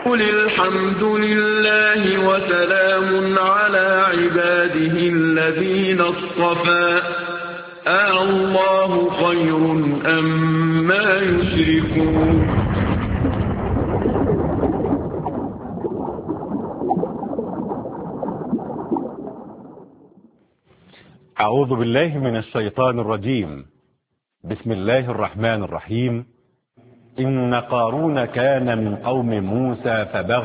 قل الحمد لله وسلام على عباده الذين اصطفى الله خير أما يشركون. أعوذ بالله من الشيطان الرجيم. بسم الله الرحمن الرحيم. إن قارون كان من قوم موسى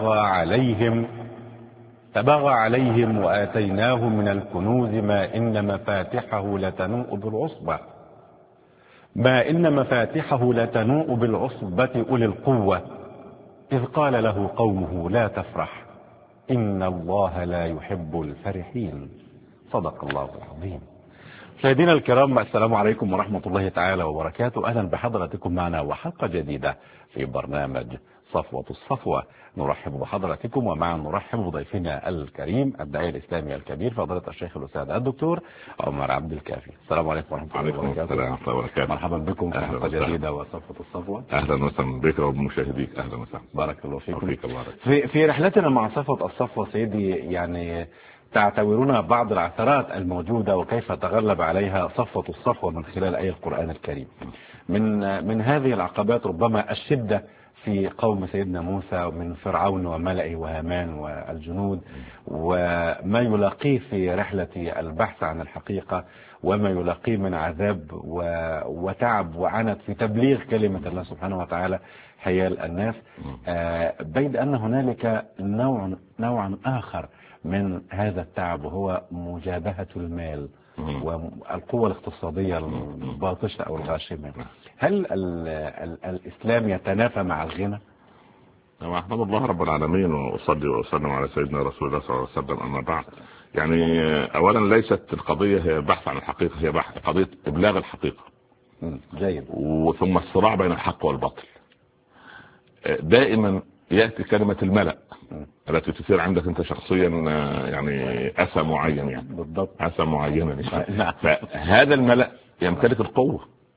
فبغى عليهم وآتيناه من الكنوز ما إن مفاتحه لتنوء بالعصبة أولي القوة إذ قال له قومه لا تفرح إن الله لا يحب الفرحين. صدق الله العظيم. مشاهدينا الكرام، السلام عليكم ورحمة الله تعالى وبركاته. أهلا بحضراتكم معنا وحلقة جديدة في برنامج صفوة الصفوة. نرحب بحضراتكم ومعا نرحب بضيفنا الكريم الداعية الإسلامي الكبير فضيلة الشيخ الأستاذ الدكتور عمر عبد الكافي. السلام عليكم ورحمة الله وبركاته. السلام ورحمة الله وبركاته. مرحبا بكم في حلقة جديدة وصفوة الصفوة. أهلا وسهلا بك وبمشاهديك. أهلا وسهلا. بارك الله فيكم. وفيك الله. في رحلتنا مع صفوة الصفوة سيدي، يعني تعتبرون بعض العثرات الموجودة وكيف تغلب عليها صفوة الصفوة من خلال آية القرآن الكريم. من هذه العقبات ربما الشدة في قوم سيدنا موسى من فرعون وملئه وهامان والجنود، وما يلاقيه في رحلة البحث عن الحقيقة وما يلاقيه من عذاب وتعب وعنت في تبليغ كلمة الله سبحانه وتعالى حيال الناس، بيد أن هنالك نوع آخر من هذا التعب وهو مجابهة المال والقوة الاقتصادية الباطشة أو الغاشمة. هل الإسلام يتنافى مع الغنى؟ أحمد الله رب العالمين وأصلي وأسلم على سيدنا رسول الله صلى الله عليه وسلم. أما بعد، يعني أولا ليست القضية هي بحث عن الحقيقة، هي بحث قضية إبلاغ الحقيقة. جيد. وثم الصراع بين الحق والباطل. دائما يأتي كلمة الملأ التي تثير عندك أنت شخصيا يعني أسى معين، يعني بالضبط أسى معينة. فهذا الملأ يمتلك القوة،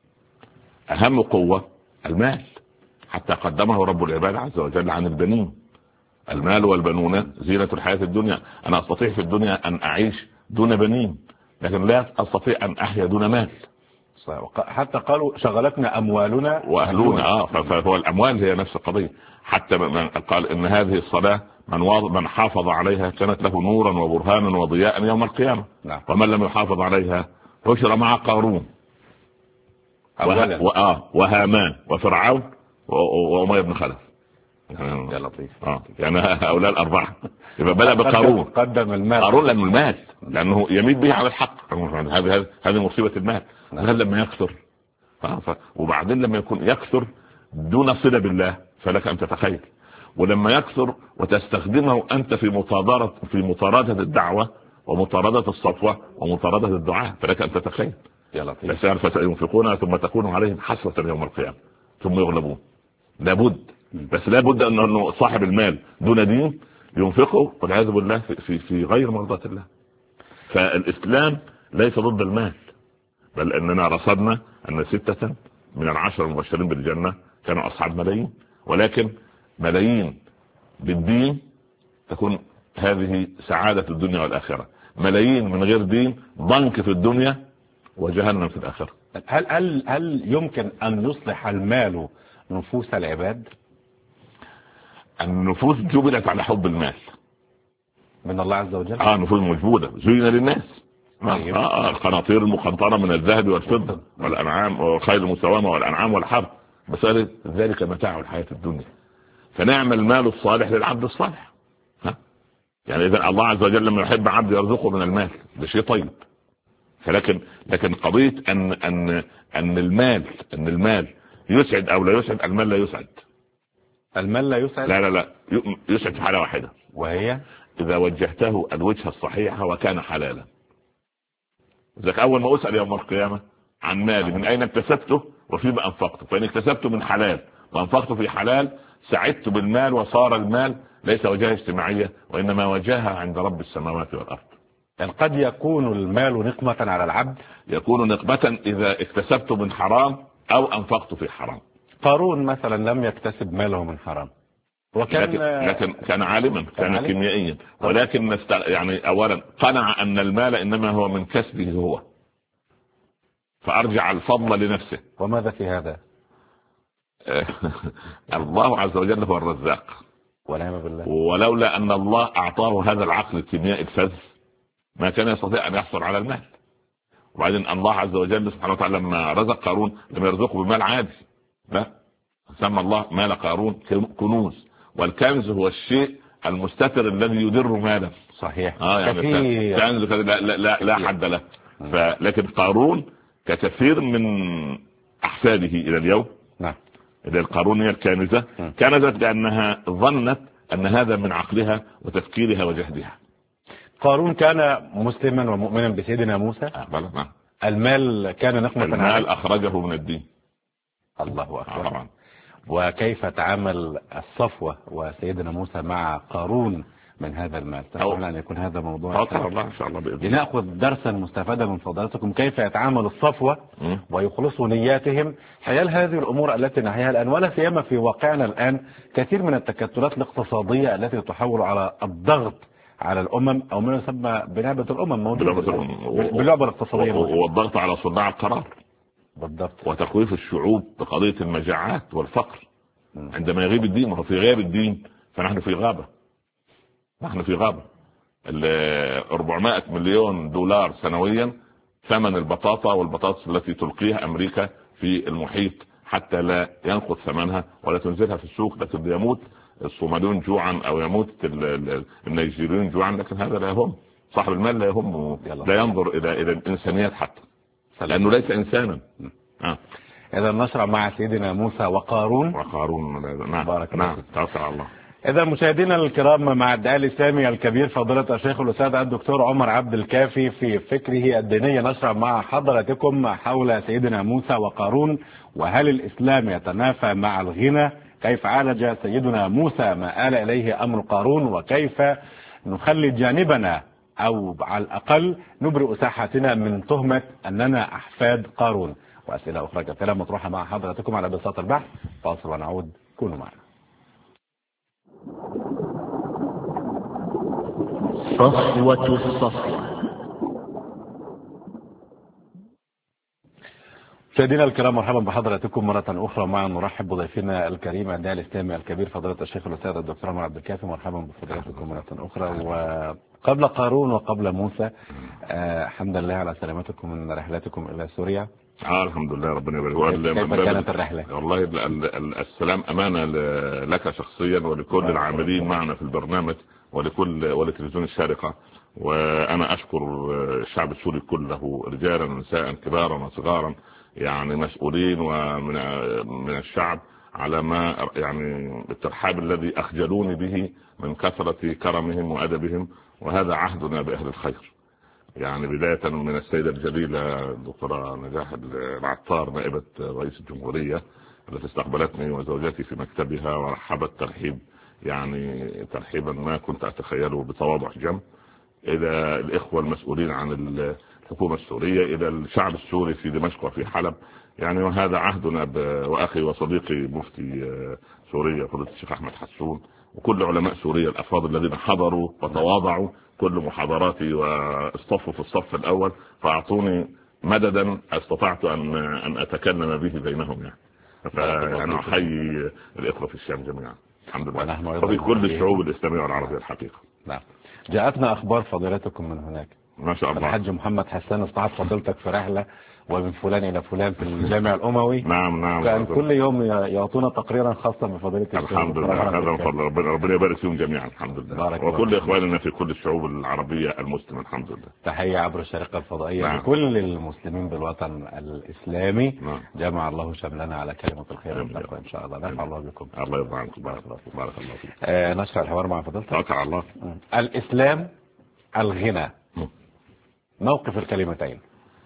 أهم قوة المال، حتى قدمه رب العباد عز وجل عن البنين. المال والبنون زينة الحياة الدنيا. أنا أستطيع في الدنيا أن أعيش دون بنين، لكن لا أستطيع أن أحيا دون مال. حتى قالوا شغلتنا أموالنا وأهلنا. فهو الأموال هي نفس القضية. حتى من قال إن هذه الصلاة من حافظ عليها كانت له نورا وبرهانا وضياء يوم القيامة. نعم. ومن لم يحافظ عليها حشر مع قارون وهامان وفرعون وأمية بن خلف. يا لطيف. يعني هؤلاء الأربعة. يبقى بدأ بقارون. قدم المال. قارون لأنه المال، لأنه يميت به على الحق. هذه مصيبة المال. هل لما يكثر وبعدين لما يكون يكثر دون صلة بالله فلك أن تتخيل، ولما يكثر وتستخدمه أنت في مطاردة الدعوة ومطاردة الصفوة ومطاردة الدعاء فلك أن تتخيل. بس فسينفقون ثم تكون عليهم حسرة يوم القيامة ثم يغلبون. لابد، بس لابد أنه صاحب المال دون دين ينفقه والعياذ بالله في غير مرضاة الله. فالإسلام ليس ضد المال، بل أننا رصدنا أن 6 من 10 المبشرين بالجنة كانوا أصحاب ملايين، ولكن ملايين بالدين تكون هذه سعادة الدنيا والآخرة. ملايين من غير دين ضنك في الدنيا وجهنم في الآخرة. هل يمكن أن يصلح المال نفوس العباد؟ النفوس جبلت على حب المال من الله عز وجل. نفوس موجودة زين للناس. القناطير المقنطرة من الذهب والفضة والأنعام والخيل المسومة والأنعام والحرث، بس ذلك متاع الحياة الدنيا. فنعم المال الصالح للعبد الصالح. يعني إذا الله عز وجل لما يحب عبد يرزقه من المال، ده شيء طيب. لكن قضية أن المال يسعد أو لا يسعد. المال لا يسعد. المال لا يسعد. لا يسعد في حالة واحدة، وهي إذا وجهته الوجهة الصحيحة وكان حلالا. ذلك أول ما أسأل يوم القيامة عن مالي من أين اكتسبته وفيما أنفقته، فإن اكتسبته من حلال وأنفقته في حلال سعدت بالمال، وصار المال ليس وجهة اجتماعية وإنما وجهها عند رب السماوات والأرض. يعني قد يكون المال نقمة على العبد. يكون نقمة إذا اكتسبته من حرام أو أنفقته في حرام. قارون مثلا لم يكتسب ماله من حرام، لكن كان عالما، كان كيميائيا، ولكن يعني اولا قنع ان المال انما هو من كسبه هو، فارجع الفضل لنفسه. وماذا في هذا؟ الله عز وجل هو الرزاق، ونعم بالله. ولولا ان الله اعطاه هذا العقل الكيميائي الفذ ما كان يستطيع ان يحصل على المال. وبعدين الله عز وجل سبحانه وتعالى لما رزق قارون لم يرزقه بمال عادي، لا، سمى الله مال قارون كنوز، والكنز هو الشيء المستتر الذي يدر مالا. صحيح. يعني كنز لا حد له. لكن قارون ككثير من احفاده الى اليوم، نعم، الى القارونيه الكانزه، كانت لانها ظنت ان هذا من عقلها وتفكيرها وجهدها. قارون كان مسلما ومؤمنا بسيدنا موسى. نعم. المال كان نقمة، المال اخرجه من الدين. الله اكبر. وكيف تعامل الصفوة وسيدنا موسى مع قارون من هذا المال؟ تسمعنا أن يكون هذا موضوع الله إن شاء الله بإذن الله. لنأخذ درسا مستفادا من فضلاتكم كيف يتعامل الصفوة ويخلصوا نياتهم حيال هذه الأمور التي نحياها الآن، ولا سيما في واقعنا الآن كثير من التكتلات الاقتصادية التي تحول على الضغط على الأمم، أو ما يسمى بلعبة الأمم موجودة باللعبة الاقتصادية، والضغط على صناع القرار. بالضبط. وتخويف الشعوب بقضية المجاعات والفقر. عندما يغيب الدين، وفي غياب الدين فنحن في غابة. نحن في غابة. 400 مليون دولار سنويا ثمن البطاطا، والبطاطس التي تلقيها أمريكا في المحيط حتى لا ينقص ثمنها ولا تنزلها في السوق، لكن يموت الصوماليون جوعا أو يموت النيجيريون جوعا، لكن هذا لا يهم صاحب المال، لا يهم، لا ينظر إلى الإنسانيات حتى، لأنه ليس إنسانا. إذا نشرع مع سيدنا موسى وقارون. نعم. بارك الله. توكل على الله. إذا مشاهدينا الكرام، مع الداعي الإسلامي الكبير فضيلة الشيخ الأستاذ الدكتور عمر عبد الكافي في فكره الديني، نشرع مع حضراتكم حول سيدنا موسى وقارون، وهل الإسلام يتنافى مع الغنى؟ كيف عالج سيدنا موسى ما آل إليه أمر قارون؟ وكيف نخلي جانبنا أو على الأقل نبرئ ساحتنا من تهمة أننا أحفاد قارون؟ وأسئلة أخرى كثيرة مطروحة مع حضراتكم على بساط البحث. فاصل ونعود، كونوا معنا. صفوة الصفوة. مشاهدينا الكرام، مرحبا بحضراتكم مرة أخرى. معنا نرحب بضيفنا الكريم الداعي الإسلامي الكبير فضيلة الشيخ الأستاذ الدكتور عمر عبد الكافي. مرحبا بفضيلتكم مرة أخرى. وقبل قارون وقبل موسى، الحمد لله على سلامتكم من رحلتكم إلى سوريا. الحمد لله، ربنا يبارك. كيف كانت الرحلة؟ والله السلام أمانة لك شخصيا ولكل العاملين معنا في البرنامج ولتلفزيون الشارقة. وأنا أشكر الشعب السوري كله، رجالا ونساء، كبارا وصغارا، يعني مسؤولين ومن الشعب، على ما يعني الترحاب الذي أخجلوني به من كثرة كرمهم وأدبهم، وهذا عهدنا بأهل الخير. يعني بداية من السيدة الجليلة الدكتورة نجاح العطار نائبة رئيس الجمهورية التي استقبلتني وزوجتي في مكتبها ورحبت ترحيب، يعني ترحيبا ما كنت أتخيله بتواضع جم، إلى الإخوة المسؤولين عن الحكومة السورية، إلى الشعب السوري في دمشق وفي حلب، يعني وهذا عهدنا وأخي وصديقي مفتي سوريا فضيلة الشيخ أحمد حسون، وكل علماء سوريا الأفاضل الذين حضروا وتواضعوا كل محاضراتي واصطفوا في الصف الأول، فأعطوني مددا استطعت أن أتكلم به بينهم. يعني فأنا أحيي الإخوة في الشام جميعا الحمد لله، وفي كل الشعوب الإسلامية والعربية الحقيقة. نعم. جاءتنا أخبار فضيلتكم من هناك. ما شاء الله. الحاج محمد حسان استعاد فضيلتك في رحلة ومن فلان إلى فلان في الجامع الأموي. نعم. كان كل يوم يعطونا تقريرا خاصا بفضيلة الشيخ. الحمد لله، هذا من فضل ربنا يبارك فيهم جميعا الحمد لله، وكل إخواننا في كل الشعوب العربية المسلمة الحمد لله. تحية عبر الشارقة الفضائية لكل المسلمين بالوطن الإسلامي. جمع الله شملنا على كلمة الخير والتقوى إن شاء الله. نفع الله بكم. الله يرضى عنكم. بارك الله فيك. نشرع الحوار مع فضيلتك. توكل على الله. الإسلام، الغنى، موقف الكلمتين.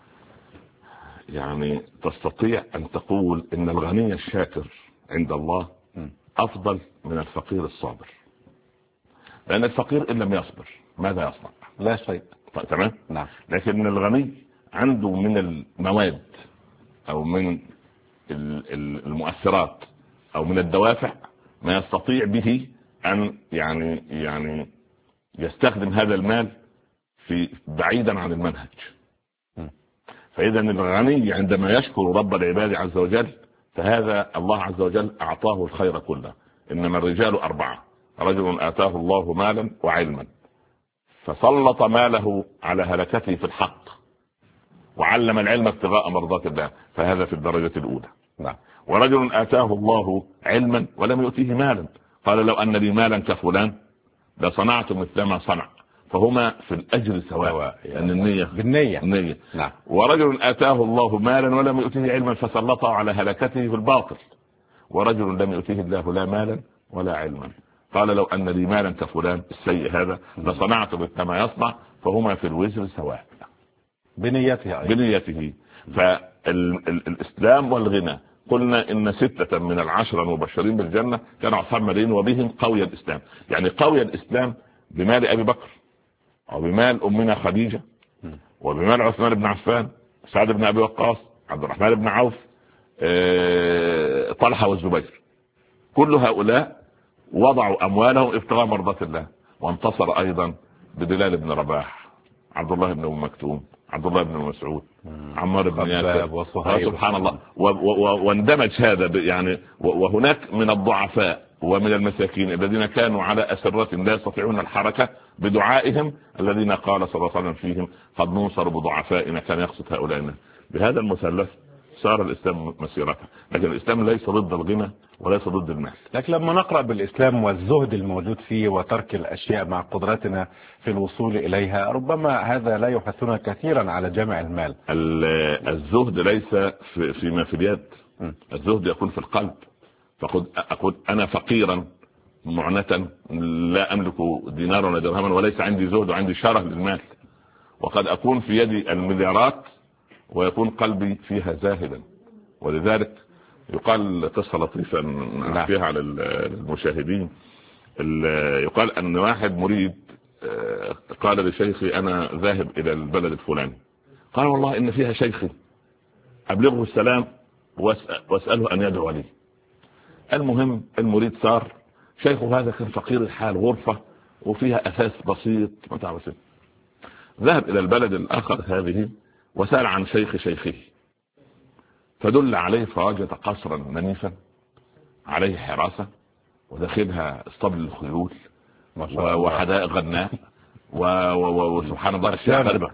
يعني تستطيع أن تقول إن الغني الشاكر عند الله أفضل من الفقير الصابر، لأن الفقير إن لم يصبر ماذا يصنع؟ لا شيء. تمام؟ نعم. لكن الغني عنده من المواد أو من المؤثرات أو من الدوافع ما يستطيع به أن يعني يستخدم هذا المال في بعيدا عن المنهج. فإذا الغني عندما يشكر رب العباد عز وجل فهذا الله عز وجل أعطاه الخير كله. إنما الرجال 4: رجل آتاه الله مالا وعلما فسلط ماله على هلكته في الحق وعلم العلم ابتغاء مرضات الله فهذا في الدرجة الأولى. نعم. ورجل آتاه الله علما ولم يؤتيه مالا قال لو أن لي مالا كفلان لصنعت مثل ما صنع فهما في الأجر سواء لأن النية بالنية. نعم. ورجل آتاه الله مالا ولم يؤتيه علما فسلطه على هلكته في الباطل. ورجل لم يؤتيه الله لا مالا ولا علما قال لو أن لي مالا كفلان السيء هذا لصنعت مثل ما يصنع فهما في الوزر سواء بنيته. فالإسلام والغنى قلنا إن 6 من 10 المبشرين بالجنة كانوا أصحاب مالين وبهم قوي الإسلام. يعني قوي الإسلام بمال أبي بكر أو بمال أمنا خديجة وبمال عثمان بن عفان، سعد بن أبي وقاص، عبد الرحمن بن عوف، طلحة والزبير. كل هؤلاء وضعوا أموالهم ابتغاء مرضات الله. وانتصر أيضا ببلال بن رباح، عبد الله بن أم مكتوم، عبد الله بن مسعود، عمار بن ياسر، سبحان الله. واندمج هذا يعني. وهناك من الضعفاء ومن المساكين الذين كانوا على أسرة لا يستطيعون الحركة بدعائهم الذين قال صلى الله عليه وسلم فيهم قد ننصر بضعفائنا، كان يقصد هؤلاء. بهذا المثلث صار الإسلام مسيرته. لكن الإسلام ليس ضد الغنى وليس ضد المال. لكن لما نقرأ بالإسلام والزهد الموجود فيه وترك الأشياء مع قدرتنا في الوصول إليها ربما هذا لا يحثنا كثيرا على جمع المال. الزهد ليس فيما في اليد، الزهد يكون في القلب. فأقول أنا فقيرا معنة لا أملك دينارا ولا درهما وليس عندي زهد وعندي شره للمال. وقد أكون في يدي المليارات ويكون قلبي فيها زاهدا. ولذلك يقال قصة لطيفة نحكيها على المشاهدين. يقال أن واحد مريد قال لشيخي أنا ذاهب إلى البلد الفلاني. قال والله إن فيها شيخي أبلغه السلام واسأله أن يدعو لي. المهم المريد صار شيخه هذا كان فقير الحال، غرفة وفيها أساس بسيط متاع بسيط. ذهب إلى البلد الآخر هذه وسأل عن شيخه فدل عليه فوجد قصرا منيفا عليه حراسة وداخلها اسطبل الخيول وحدائق غناء وسبحان الله أشياء غريبة.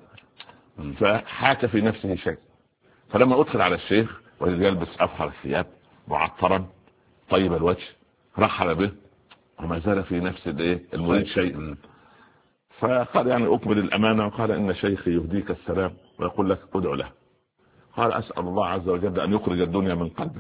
فحاك في نفسه شيء. فلما أدخل على الشيخ وجد يلبس أفخر الثياب معطرا طيب الوجه رحب به وما زال في نفس المريد شيء. فقال يعني أكمل الأمانة وقال إن شيخي يهديك السلام ويقول لك ادعو له. قال أسأل الله عز وجل أن يخرج الدنيا من قلبه.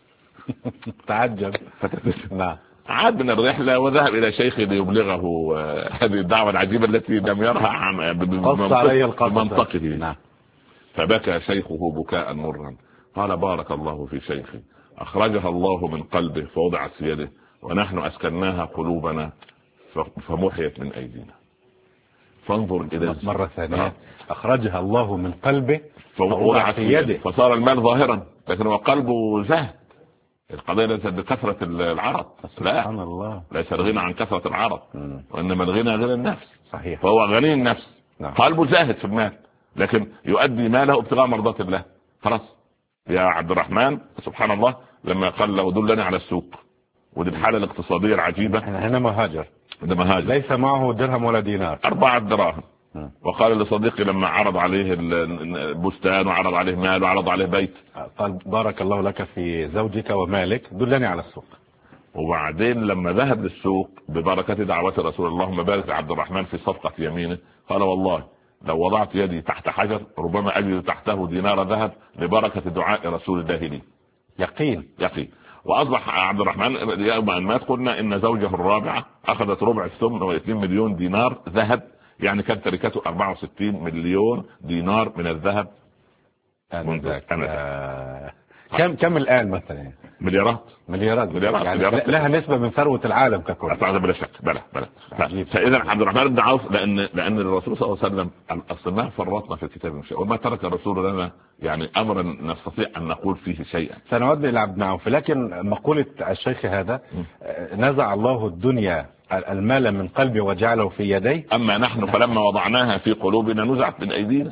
تعجب. نعم. عاد من الرحلة وذهب إلى شيخه ليبلغه هذه الدعوة العجيبة التي لم يرها بمنطقه. نعم. فبكى شيخه بكاء مرا. قال بارك الله في شيخي أخرجها الله من قلبه فوضعت في يده ونحن أسكناها قلوبنا فمحيت من أيدينا. فانظر إلى مرة ثانية. أخرجها الله من قلبه فوضعت في يده فصار المال ظاهرا لكن هو قلبه زهد. القضية ليست بكثرة العرض، لا الله. ليس الغنى عن كثرة العرض وإنما الغنى غنى النفس. صحيح. فهو غني النفس. نعم. قلبه زاهد في المال لكن يؤدي ماله ابتغاء مرضات الله. خلاص يا عبد الرحمن سبحان الله لما قال له دلني على السوق ودي الحالة الاقتصادية العجيبة. هنا مهاجر ليس معه درهم ولا دينار 4 دراهم. وقال لصديقي لما عرض عليه البستان وعرض عليه مال وعرض عليه بيت قال بارك الله لك في زوجك ومالك دلني على السوق. وبعدين لما ذهب للسوق ببركة دعوة رسول الله اللهم بارك لعبد الرحمن في صفقة يمينه قال والله لو وضعت يدي تحت حجر ربما أجد تحته دينار ذهب لبركة دعاء رسول الله لي. يقين. وأصبح عبد الرحمن يوم أن مات قلنا إن زوجه الرابعة أخذت ربع الثمن و2 مليون دينار ذهب. يعني كانت تركته 64 مليون دينار من الذهب. كم الآن مثلا؟ مليارات يعني لها نسبة من ثروة العالم ككل. بلا شك. بلا فإذا عبد الرحمن بن عوف لأن الرسول صلى الله عليه وسلم أصلا ما فرطنا في الكتاب من شيء، وما ترك الرسول لنا يعني أمرا نستطيع أن نقول فيه شيئا. سنعود إلى عبد العوف، لكن مقولة الشيخ هذا نزع الله الدنيا المال من قلبي وجعله في يدي، أما نحن فلما وضعناها في قلوبنا نزعت من أيدينا.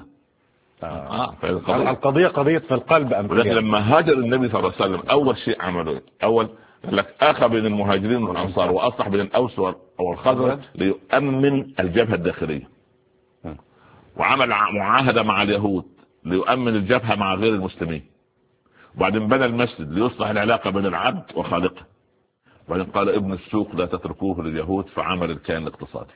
القضية قضية في القلب. لما هاجر النبي صلى الله عليه وسلم أول شيء عمله لك أخى بين المهاجرين والأنصار وأصلح بين الأوس والخزرج ليؤمن الجبهة الداخلية، وعمل معاهدة مع اليهود ليؤمن الجبهة مع غير المسلمين، وبعدين بنى المسجد ليصلح العلاقة بين العبد وخالقه، وبعدين قال ابن السوق لا تتركوه لليهود فعمل الكيان الاقتصادي.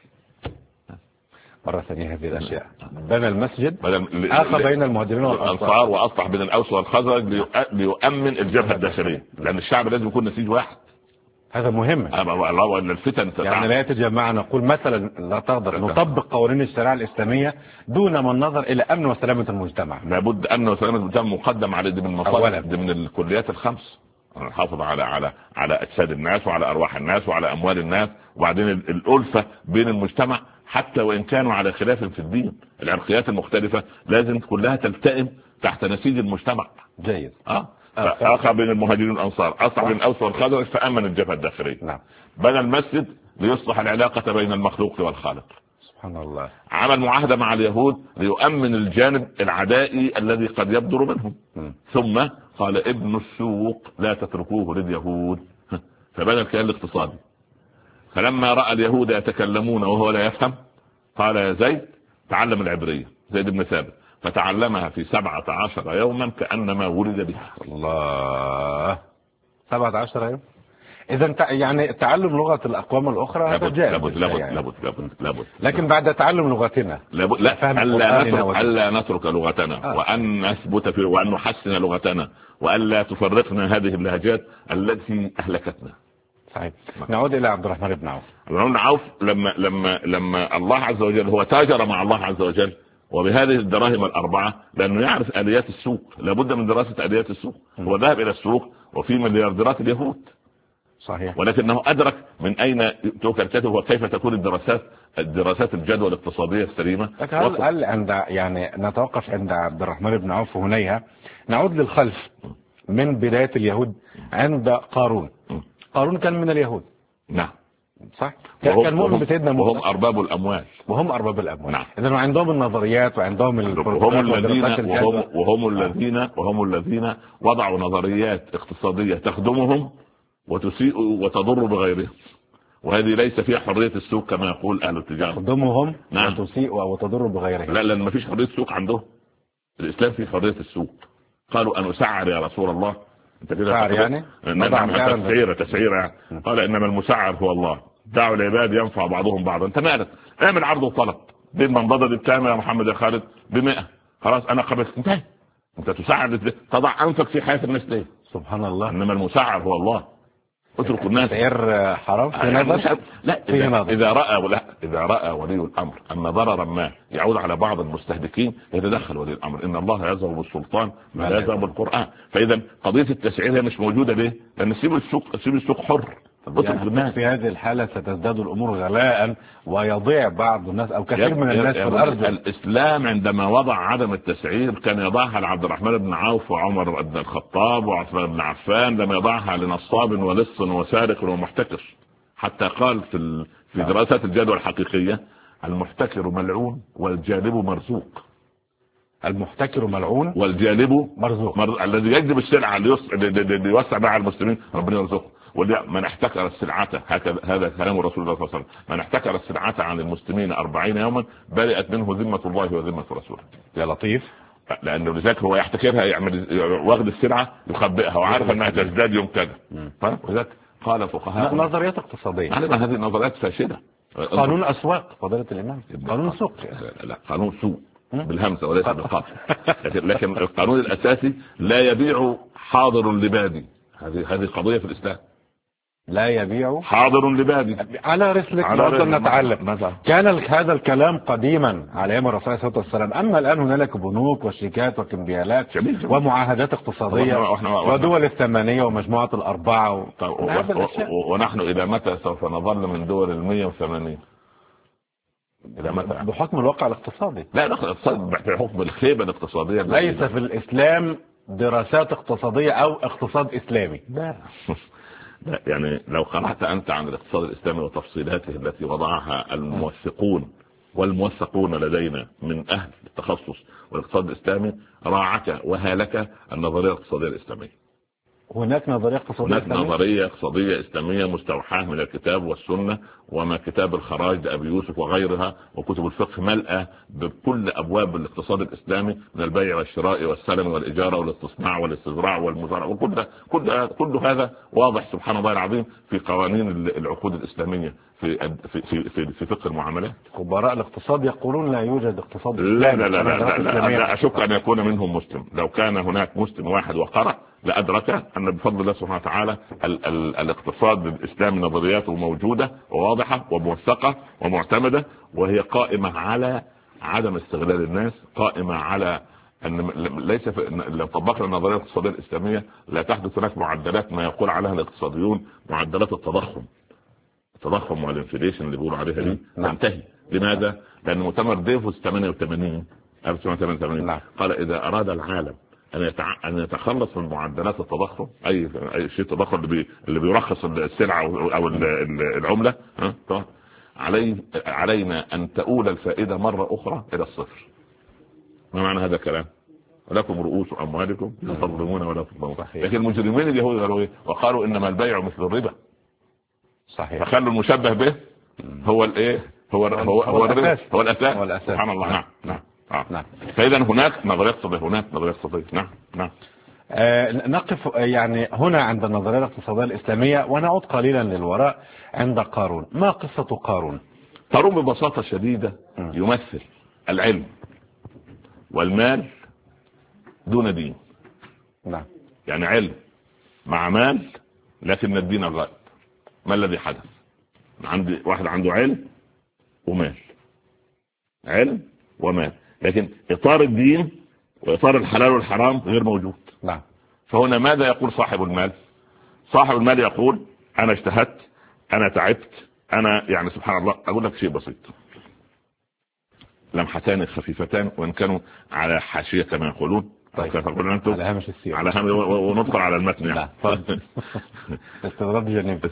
مرة ثانية هذه الأشياء، بنى المسجد آخى بين المهاجرين والأنصار وأصلح بين الأوس والخزرج ليؤمن الجبهة الداخلية، لأن الشعب لازم يكون نسيج واحد. هذا مهم. الفتن يعني لا يتجمع نقول مثلا لا تقدر نطبق قوانين الشريعة الإسلامية دون ما النظر إلى أمن وسلامة المجتمع. لابد أمن وسلامة المجتمع مقدم على ضمن المصالح ضمن الكليات الخمس، نحافظ على أجساد الناس وعلى أرواح الناس وعلى أموال الناس، وبعدين الألفة بين المجتمع حتى وإن كانوا على خلاف في الدين. العرقيات المختلفة لازم كلها تلتئم تحت نسيج المجتمع. جيد. أخى بين المهاجرين والأنصار، أصلح بين الأوس والخزرج فأمن الجبهة الداخلية. نعم. بنى المسجد ليصلح العلاقة بين المخلوق والخالق. سبحان الله. عمل معاهدة مع اليهود ليؤمن الجانب العدائي الذي قد يبدر منهم. ثم قال ابن السوق لا تتركوه لليهود، فبنى الكيان الاقتصادي. فلما رأى اليهود يتكلمون وهو لا يفهم قال يا زيد تعلم العبرية، زيد بن ثابت، فتعلمها في 17 يوما كأنما ولد بها. الله، 17 يوم. إذا يعني تعلم لغة الأقوام الأخرى هذا جائز. لابد. لكن بعد تعلم لغتنا ألا نترك لغتنا وأن نثبت في وأن نحسن لغتنا وألا تفرقنا هذه اللهجات التي أهلكتنا. صحيح. نعود إلى عبد الرحمن بن عوف. عبد الرحمن بن عوف لما الله عز وجل هو تاجر مع الله عز وجل وبهذه الدراهم الأربعة، لأنه يعرف آليات السوق، لابد من دراسة آليات السوق. هو ذهب إلى السوق وفي مليارديرات اليهود. صحيح. ولكنه أدرك من أين تؤكل وكيف تكون الدراسات الجدوى الاقتصادية السليمة. هل عند يعني نتوقف عند عبد الرحمن بن عوف هنيها، نعود للخلف من بداية اليهود عند قارون. قارون كان من اليهود. نعم صح. كان مؤمن بسيدنا موسى. وهم أرباب الأموال. نعم. إذا عندهم النظريات وعندهم وهم الذين وضعوا نظريات اقتصادية تخدمهم وتسيء وتضر بغيرهم، وهذه ليس فيها حرية السوق كما يقول أهل التجارة. تخدمهم. نعم. وتسيء وتضر بغيرهم. لا، لأن ما فيش حرية السوق عندهم. الإسلام فيه حرية السوق. قالوا أن أسعر يا رسول الله. انت كده يعني تسعير يعني. قال انما المسعر هو الله، دعوا العباد ينفع بعضهم بعضا. انت مالك، اعمل عرض وطلب، دي المنضده دي بتعمل يا محمد يا خالد ب100، خلاص انا قبلت. انت تسعر، تضع انفك في حياه الناس ليه؟ سبحان الله. انما المسعر هو الله. اتركوا الناس. سعر حرام في نظر. لا، اذا راى ولي الامر ان ضررا ما يعود على بعض المستهلكين يتدخل ولي الامر. ان الله يزغ بالسلطان ما لا يزغ بالقران. فاذا قضيه التسعير هي مش موجوده. ليه؟ لان سيب السوق حر. يعني في هذه الحالة ستزداد الأمور غلاء ويضيع بعض الناس أو كثير من الناس في الأرض. الإسلام عندما وضع عدم التسعير كان يضعها لعبد الرحمن بن عوف وعمر بن الخطاب وعثمان بن عفان، لم يضعها لنصاب ولص وسارق ومحتكر. حتى قال في دراسات الجدوى الحقيقية المحتكر ملعون والجالب مرزوق. المحتكر ملعون والجالب مرزوق. الذي يجلب السلعة ليوسع بها على المسلمين ربنا يرزقه. من احتكر السلعة، هذا كلام رسول الله صلى الله عليه وسلم، من احتكر السلعة عن المسلمين 40 يوما برئت منه ذمة الله وذمة رسوله. يا لطيف. لأنه لذلك هو يحتكرها، يعمل واخد السلعة يخبئها وعارف انها تزداد يوم كذا. ولذلك قال فقهاء نظريات اقتصادية. هذه النظريات فاشلة. قانون أسواق فضيلة الإمام. قانون سوق. لا، قانون سوق بالهمزة وليس بالقاف. لكن القانون الأساسي لا يبيع حاضر لبادي. هذه قضية في الإسلام. لا يبيع حاضر لبادي. على رسلك نقدر نتعلم. كان هذا الكلام قديما على ايام الرسول صلى الله عليه وسلم. اما الان هنالك بنوك وشيكات وكمبيالات ومعاهدات اقتصاديه ودول الثمانيه ومجموعه الاربعه ونحن الى متى سوف نظل من دول 180؟ الى متى؟ بحكم الواقع الاقتصادي. لا بحكم الخيبه الاقتصاديه. ليس في الاسلام دراسات اقتصاديه او اقتصاد اسلامي. لا يعني لو قرأت أنت عن الاقتصاد الإسلامي وتفصيلاته التي وضعها الموثقون والموثقون لدينا من أهل التخصص والاقتصاد الإسلامي، راعك وهالك النظرية الاقتصادية الإسلامية. هناك نظرية اقتصادية إسلامية مستوحاة من الكتاب والسنة، وما كتاب الخراج لأبي يوسف وغيرها، وكتب الفقه ملأة بكل أبواب الاقتصاد الإسلامي، من البيع والشراء والسلم والإجارة والاستصناع والاستزراع والمزارع، وكل هذا واضح سبحان الله العظيم في قوانين العقود الإسلامية في فقه المعاملات. خبراء الاقتصاد يقولون لا يوجد اقتصاد إسلامي. لا أشك أن يكون منهم مسلم. لو كان هناك مسلم واحد وقرأ لأدرك أن بفضل الله سبحانه وتعالى الاقتصاد الإسلامي نظرياته موجودة وواضحة وموثقة ومعتمدة، وهي قائمة على عدم استغلال الناس، قائمة على أن ليس لو طبقنا النظرية الاقتصادية الإسلامية لا تحدث هناك معدلات ما يقول عليها الاقتصاديون معدلات التضخم والانفليشن اللي بيقولوا عليها دي تنتهي. لماذا؟ لأن مؤتمر ديفوس 1988 قال إذا أراد العالم أن يتخلص من معدلات التضخم، أي شيء تضخم اللي بيرخص السلعة أو العملة، علينا أن تؤول الفائدة مرة أخرى إلى الصفر. ما معنى هذا الكلام؟ ولكم رؤوس أموالكم لا تظلمون ولا تظلمون. لكن المجرمين اليهود قالوا إيه؟ وقالوا إنما البيع مثل الربا. صحيح. فخلوا المشبه به هو الإيه؟ هو الأساس. سبحان الله. نعم. فإذا هناك نظرية اقتصادية. نعم. نقف يعني هنا عند النظرية الاقتصادية الإسلامية ونعود قليلا للوراء عند قارون. ما قصة قارون؟ قارون ببساطة شديدة يمثل العلم والمال دون دين. نعم. يعني علم مع مال لكن الدين غائب. ما الذي حدث؟ عندي واحد عنده علم ومال، علم ومال، لكن إطار الدين وإطار الحلال والحرام غير موجود. نعم. فهنا ماذا يقول صاحب المال؟ صاحب المال يقول أنا اجتهدت، أنا تعبت، أنا يعني سبحان الله. أقول لك شيء بسيط، لمحتان خفيفتان وإن كانوا على حاشية كما يقولون. طيب. على هامش السير، على هامش وندخل على المتن يعني. استغراب جانبي.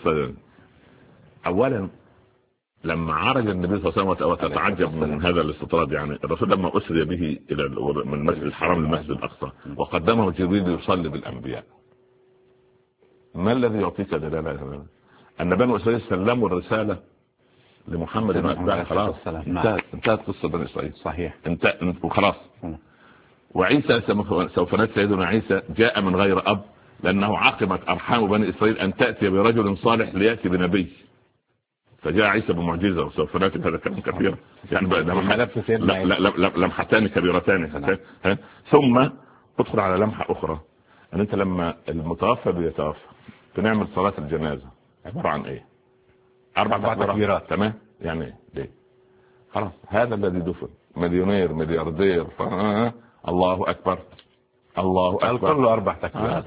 أولا لما عرج النبي صلى الله عليه وسلم وتتعجب من هذا الاستطراد، يعني الرسول لما أسري به إلى من المسجد الحرام للمسجد الأقصى وقدمه جبريل يصلي بالأنبياء، ما الذي يعطيك دلالة أن بنو إسرائيل سلموا الرسالة لمحمد بن خلاص انتهت قصة بني إسرائيل. صحيح. وخلاص. وعيسى سوف نأتي سيدنا عيسى جاء من غير أب، لأنه عقمت أرحام بني إسرائيل أن تأتي برجل صالح ليأتي بنبي، فجاء عيسى بمعجزة. وسوف نأتي بهذا الكلام كثير يعني لمحتان كبيرتان. ثم ادخل على لمحة أخرى، أن أنت لما المتوفى بيتوفى بنعمل صلاة الجنازة عبارة عن إيه؟ 4 تكبيرات. تمام. يعني ليه؟ خلاص هذا الذي دفن مليونير ملياردير الله أكبر الكل 4 تكبيرات.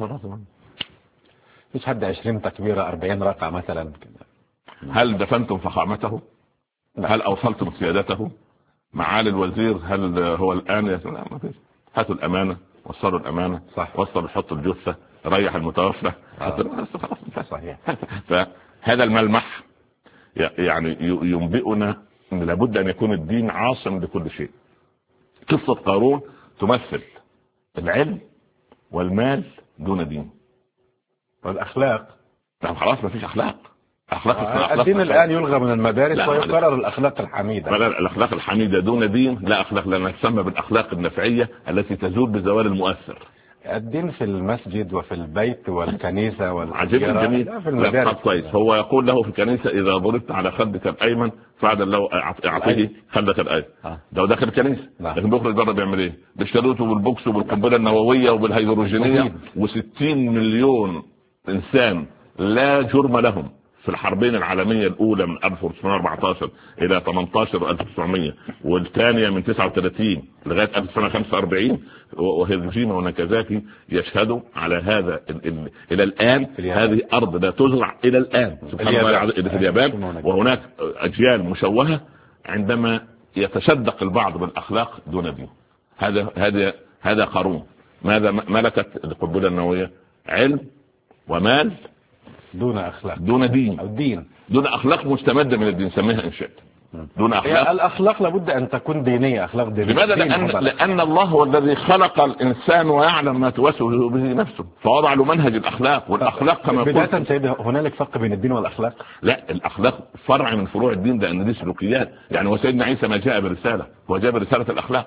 مش حد 20 تكبيرة 40 ركعة مثلا. هل دفنتم فخامته؟ هل أوصلتم سيادته؟ معالي الوزير هل هو الآن لا ما فيش. هاتوا الأمانة، وصلوا الأمانة. صح. وصلوا حطوا الجثة، ريح المتوفى. خلاص. صحيح. فهذا الملمح يعني ينبئنا أن لابد أن يكون الدين عاصم لكل شيء. قصة قارون تمثل العلم والمال دون دين. والأخلاق خلاص ما فيش أخلاق. الدين الآن يلغى من المدارس ويقرر الأخلاق الحميدة. لا الأخلاق الحميدة دون دين لا أخلاق، لأنها تسمى بالأخلاق النفعية التي تزول بزوال المؤثر. الدين في المسجد وفي البيت والكنيسة عجيب جميل. في المدارس كويس. هو يقول له في الكنيسة إذا ضربت على خدك الأيمن فعلا لو أعطيه خدك الأيمن. لو داخل الكنيسة. لكن بكرة يجرب يعمل إيه؟ بالشالوت وبالبوكس وبالقنبلة النووية وبالهيدروجينية و60 مليون إنسان لا جرم لهم في الحربين العالمية الأولى من 1914 إلى 18 1900 والثانية من 39 لغاية 1945 وهيروشيما وناكازاكي يشهدوا على هذا إلى الآن. هذه أرض لا تزرع إلى الآن سبحان الله في اليابان، وهناك أجيال مشوهة عندما يتشدق البعض بالأخلاق دون دين. هذا قارون. ماذا ملكت القنبلة النووية؟ علم ومال دون أخلاق، دون دين، أو دين دون أخلاق مستمدة من الدين، سميها إن شئت. دون أخلاق. الأخلاق لابد أن تكون دينية، أخلاق دينية. لماذا؟ لأن الله هو الذي خلق الإنسان ويعلم ما توسوس به نفسه، فوضع له منهج الأخلاق. والأخلاق كما قلت بداية سيدي، هنالك فرق بين الدين والأخلاق؟ لا، الأخلاق فرع من فروع الدين، لأن دي سلوكيات. يعني وسيدنا عيسى ما جاء برسالة، هو جاء برسالة الأخلاق.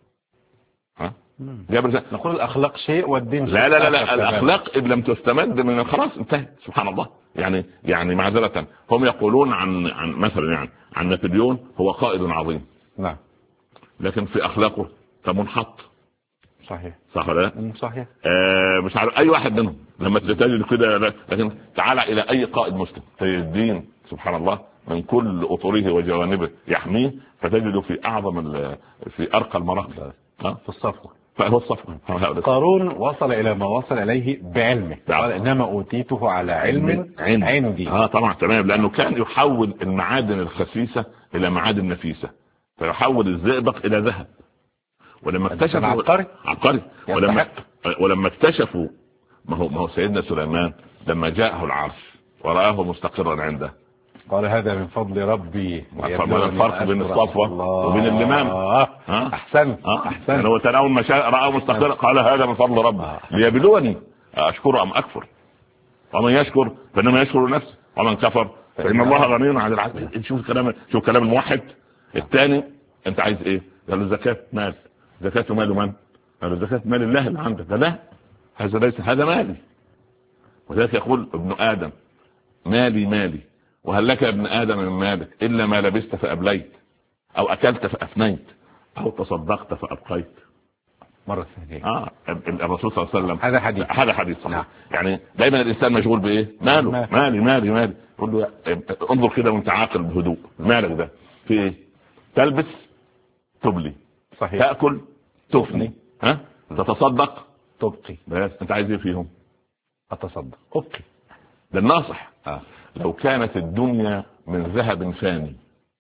نقول الأخلاق شيء والدين شيء. لا الأخلاق إن لم تستمد من خلاص انتهى. سبحان الله. يعني معذرة هم يقولون عن مثلا يعني عن نابليون هو قائد عظيم. نعم. لكن في أخلاقه كمنحط. صحيح. صح ولا لا؟ صحيح. مش عارف أي واحد منهم لما تجد كده. لكن تعال إلى أي قائد مسلم في الدين سبحان الله من كل أطره وجوانبه يحميه، فتجده في أعظم في أرقى المراقب في الصفوة. فهو الصفوة. قارون وصل إلى ما وصل إليه بعلمه، قال إنما أوتيته على علم عندي. طبعا تمام، لأنه كان يحول المعادن الخسيسة إلى معادن نفيسة، فيحول الزئبق إلى ذهب. ولما اكتشفوا عبقري ولما اكتشفوا ما هو سيدنا سليمان لما جاءه العرش ورآه مستقرا عنده قال هذا من فضل ربي. الفرق بين الصفوة وبين اللمام. أحسن. يعني هو تناول ما شاء رآه مستقرا قال هذا من فضل ربي ليبلوني أشكر أم أكفر، ومن يشكر فإنما يشكر نفسه ومن كفر فإن الله غني عن العالمين. شوف كلام الموحد. الثاني أنت عايز إيه؟ قال له زكاة مال. زكاة مال من؟ قال له زكاة مال الله اللي عندك. لا هذا ليس، هذا مالي. وذلك يقول ابن آدم مالي وهل لك ابن آدم من مالك إلا ما لبست فأبليت أو أكلت فأفنيت أو تصدقت فأبقيت. مرة ثانية. الرسول صلى الله عليه وسلم هذا حديث صحيح. يعني دايما الإنسان مشغول بإيه؟ ماله. مالي. قل له انظر كده وانت عاقل بهدوء. مالك ده في إيه؟ تلبس تبلي، صحيح. تأكل تفني، تتصدق تبقي. بس انت عايز ايه فيهم؟ أتصدق أبقي. ده الناصح. لو كانت الدنيا من ذهب فاني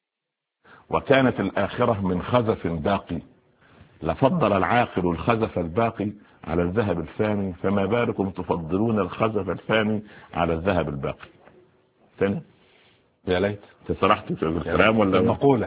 وكانت الآخرة من خزف باقي لفضل العاقل الخزف الباقي على الذهب الفاني، فما بالكم تفضلون الخزف الفاني على الذهب الباقي. ثاني يا ليت تسرحت في الكلام ولا المقولة.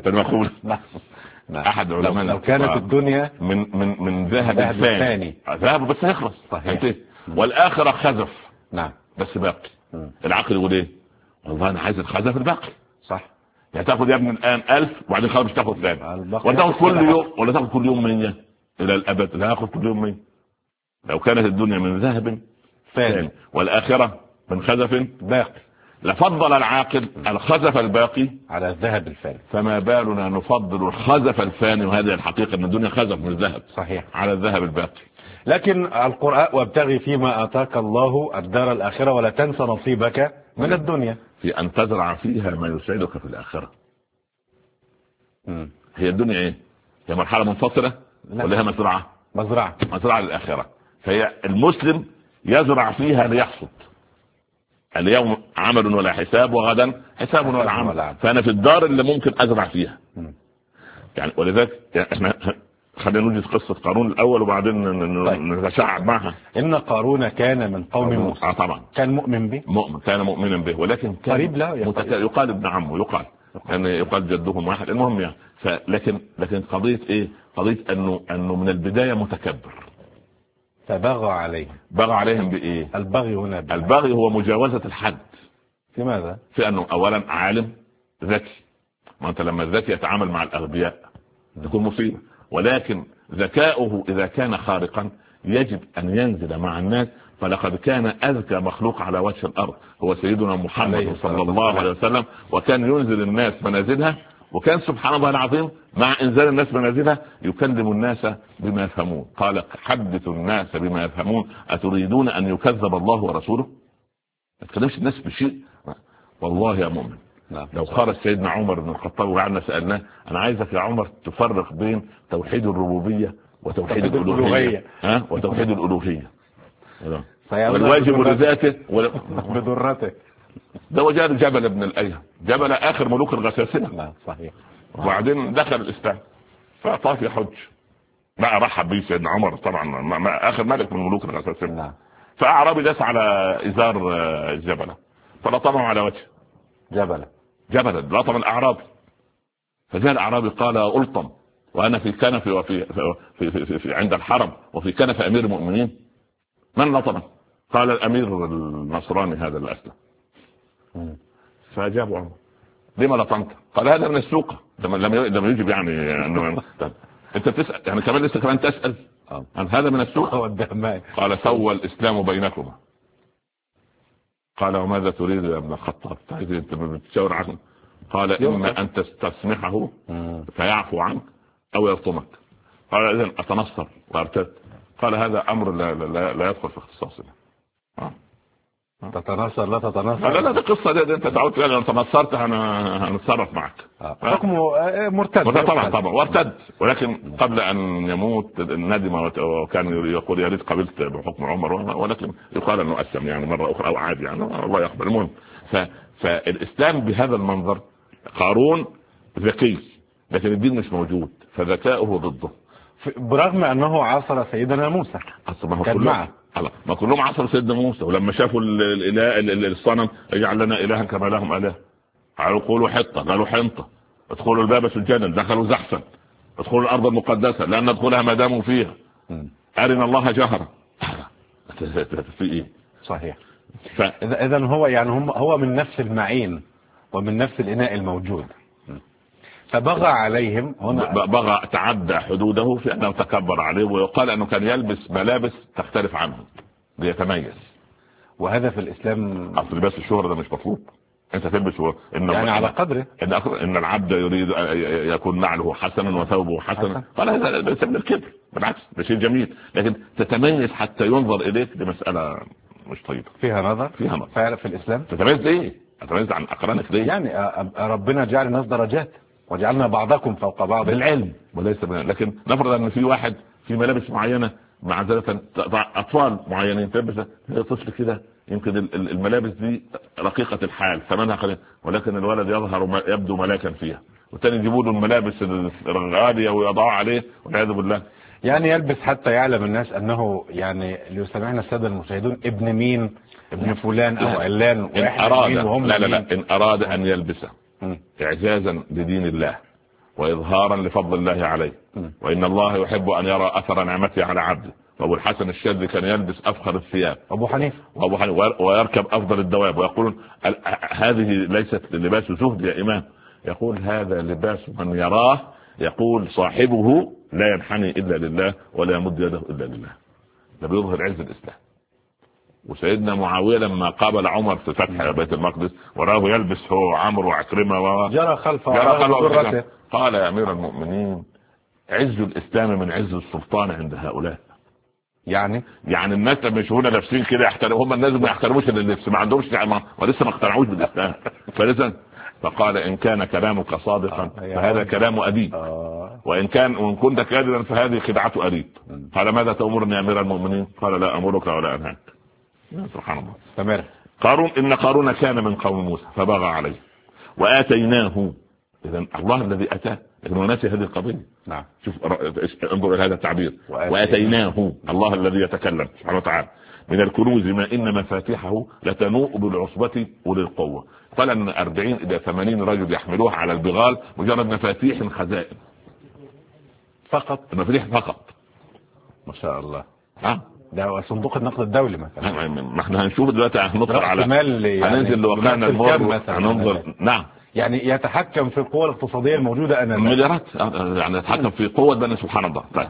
أحد علماء لو كانت الدنيا من ذهب فاني ذهب بس هيخلص. صحيح. والآخرة خزف. نعم. بس باقي. العقل يقول ايه؟ والله انا عايز الخزف الباقي. صح. يعني تاخد يا ابني الان 1000 وبعدين خلاص مش تاخد ثاني، ولا تاخد كل يوم ولا تاخد كل يوم 100 الى الابد. لا اخذ كل يوم 100. لو كانت الدنيا من ذهب فاني والاخره من خزف باقي لفضل العاقل الخزف الباقي على الذهب الفاني. فما بالنا نفضل الخزف الفاني، وهذه الحقيقه ان الدنيا خزف من الذهب. صحيح. على الذهب الباقي. لكن القرآن وابتغي فيما آتاك الله الدار الآخرة ولا تنسى نصيبك من الدنيا. في أن تزرع فيها ما يسعدك في الآخرة. هي الدنيا إيه؟ هي مرحلة منفصلة ولا هي مزرعة للآخرة. فهي المسلم يزرع فيها ليحصد. اليوم عمل ولا حساب وغدا حساب ولا عمل. فأنا في الدار اللي ممكن أزرع فيها. يعني ولذلك احنا خلينا نوجد قصة قارون الأول وبعدين نتشعب معها. إن قارون كان من قوم موسى. طبعا. كان مؤمن به. كان مؤمنا به، ولكن كان قريب له يقال ابن عمه، يقال جدهم واحد. المهم يعني لكن قضية إيه؟ قضية أنه من البداية متكبر. فبغى عليهم بإيه؟ البغي هنا البغي هو مجاوزة الحد. في ماذا؟ في أنه أولا عالم ذكي. ما أنت لما الذكي يتعامل مع الأغبياء تكون مصيبة. ولكن ذكاؤه إذا كان خارقا يجب أن ينزل مع الناس. فلقد كان أذكى مخلوق على وجه الأرض هو سيدنا محمد صلى الله عليه وسلم، وكان ينزل الناس منازلها. وكان سبحان الله العظيم مع إنزال الناس منازلها يكلم الناس بما يفهمون. قال حدثوا الناس بما يفهمون أتريدون أن يكذب الله ورسوله؟ ما تكلمش الناس بشيء. والله يا مؤمن لو خرج سيدنا عمر بن الخطاب وقعدنا سألناه انا عايزك يا عمر تفرق بين توحيد الربوبية وتوحيد الألوهية وتوحيد الألوهية والواجب لذاته بذرته. ده وجاء جبل ابن الأيهم، جبل آخر ملوك الغساسنة. صحيح. وبعدين دخل الإسلام فطاف يحج بقى، رحب بيه سيدنا عمر طبعا ما آخر ملك من ملوك الغساسنة. فأعرابي داس على إزار الجبل فلطمه على وجه جبلا لطم الأعرابي. فجاء الأعرابي قال ألطم وأنا في كنف وفي في في في عند الحرم وفي كنف أمير المؤمنين، من لطمه؟ قال الأمير النصراني هذا اللي أسلم. فأجابوا عمر لما لطمت؟ قال هذا من السوق. لم يجب يعني أنه أنت تسأل يعني كمان لسه كمان تسأل عن هذا من السوق. قال سوى الإسلام بينكما. قال وماذا تريد يا ابن الخطاب؟ انت بتشاور عنه؟ قال اما ان تستسمحه فيعفو عنك او يلطمك. قال اذن اتنصر وارتد. قال هذا امر لا يدخل في اختصاصنا. تتنصر لا تتنصر؟ لا دي قصه دي انت تعود فيها. لو تنصرت هنتصرف معك. حكمه مرتد طبعا وارتد، ولكن قبل ان يموت ندم وكان يقول يا ريت قبلت بحكم عمر، ولكن يقال انه اسلم يعني مره اخرى او عادي يعني الله يقبل. المهم فالاسلام بهذا المنظر قارون ذكي لكن الدين مش موجود فذكاؤه ضده، برغم انه عاصر سيدنا موسى كان معه. ما كلهم عصروا سيدنا موسى، ولما شافوا الاله الصنم اجعل لنا الها كما لهم اله، قالوا قولوا حطه، قالوا حنطه، ادخلوا الباب سجدا، دخلوا زحفا، ادخلوا الارض المقدسه لان ندخلها ما داموا فيها، ارنا الله جهرا. في ايه؟ صحيح. اذا هو يعني هو من نفس المعين ومن نفس الاناء الموجود، فبغى عليهم هنا، بغى تعدى حدوده في انه تكبر عليه، ويقال انه كان يلبس ملابس تختلف عنه ليتميز. وهذا في الاسلام اصل لباس الشهرة ده مش مطلوب، انت تلبس يعني على قدره ان العبد يريد يكون نعله حسنا وثوبه حسنا، قال هذا ليس من الكبر، بالعكس ده شيء جميل، لكن تتميز حتى ينظر اليك دي مسألة مش طيبة، فيها نظر فعلا في الاسلام. تتميز ليه؟ تتميز عن اقرانك ليه؟ يعني ربنا جعل الناس درجات وجعلنا بعضكم فوق بعض بالعلم وليس لكن نفرض ان في واحد في ملابس معينه معذره اطفال معينين تلبس طفل كده يمكن الملابس دي رقيقه الحال ثمنها قليل، ولكن الولد يظهر يبدو ملاكا فيها، والثاني يجيبوا له الملابس الغاليه ويضعوا عليه والعياذ بالله. يعني يلبس حتى يعلم الناس انه يعني ليسمعنا الساده المشاهدون ابن مين، ابن فلان او علان، إن أراد لا ان اراد ان يلبسه اعزازا لدين الله واظهارا لفضل الله عليه، وان الله يحب ان يرى اثر نعمته على عبده. وابو الحسن الشاذلي كان يلبس افخر الثياب، ابو حنيفه ويركب افضل الدواب، ويقولون هذه ليست لباس زهد يا امام، يقول هذا لباس من يراه يقول صاحبه لا ينحني الا لله ولا يمد يده الا لله. ده بيظهر عز الاسلام. وسيدنا معاوية لما قابل عمر في فتح بيت المقدس وراه يلبس هو عمرو وعكرمة جرى خلفه قال يا امير المؤمنين عز الاسلام من عز السلطان عند هؤلاء. يعني الناس لما يشوفونا لابسين كده يحترموا، هم الناس ما يحترموش اللبس، ما عندهمش ولسه ما اقتنعوش بالاسلام. فلذا فقال ان كان كلامك صادقا فهذا كلام اديب، وان كنت كاذبا فهذه خدعة اديب. قال ماذا تأمرني يا امير المؤمنين؟ قال لا امرك ولا انهاك. سبحان الله. تمام. قارون ان قارون كان من قوم موسى فبغى عليه واتيناه. اذا الله الذي اتاه، لكن ناسي هذه القضيه. نعم. شوف انظر الى هذا التعبير واتيناه، الله الذي يتكلم سبحانه وتعالى، من الكنوز ما ان مفاتيحه لتنوء بالعصبة اولي القوه. قال ان 40 الى 80 رجل يحملوها على البغال مجرد مفاتيح خزائن فقط، المفاتيح فقط. ما شاء الله. ده صندوق النقد الدولي مثلا. ما احنا هنشوف دلوقتي، هنطلع على هننزل لوقعنا المر هننظر. نعم. يعني يتحكم في القوة الاقتصادية الموجودة أنا مليارات، يعني يتحكم في قوة بني سبحان الله. طيب.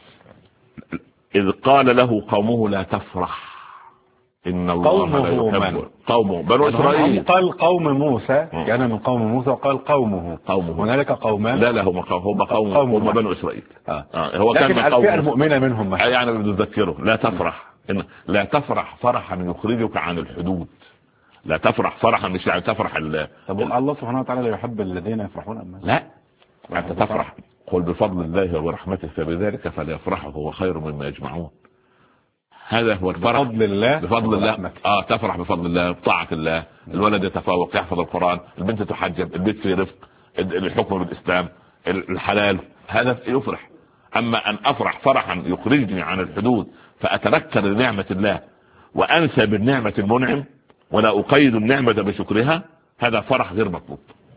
إذ قال له قومه لا تفرح إن الله لا يحب قومه بنو إسرائيل. قال قوم موسى، كان من قوم موسى، وقال قومه هنالك قومان. لا هم قوم هم بنو إسرائيل. هو كان من الفئة المؤمنة منهم يعني بنذكره لا تفرح، لا تفرح فرحا يخرجك عن الحدود، لا تفرح فرحا مش يعني تفرح طب الله سبحانه وتعالى لا يحب الذين يفرحون أما لا انت تفرح. قل بفضل الله وبرحمته فبذلك فليفرحوا هو خير مما يجمعون. هذا هو الفرح بفضل الله. بفضل الله. تفرح بفضل الله بطاعة الله. الولد يتفوق يحفظ القرآن، البنت تحجب، البيت في رفق، الحكم بالإسلام، الحلال، هذا يفرح. أما أن أفرح فرحا يخرجني عن الحدود فأتذكر نعمة الله وأنسى بالنعمة المنعم ولا أقيد النعمة بشكرها، هذا فرح غير مطلوب.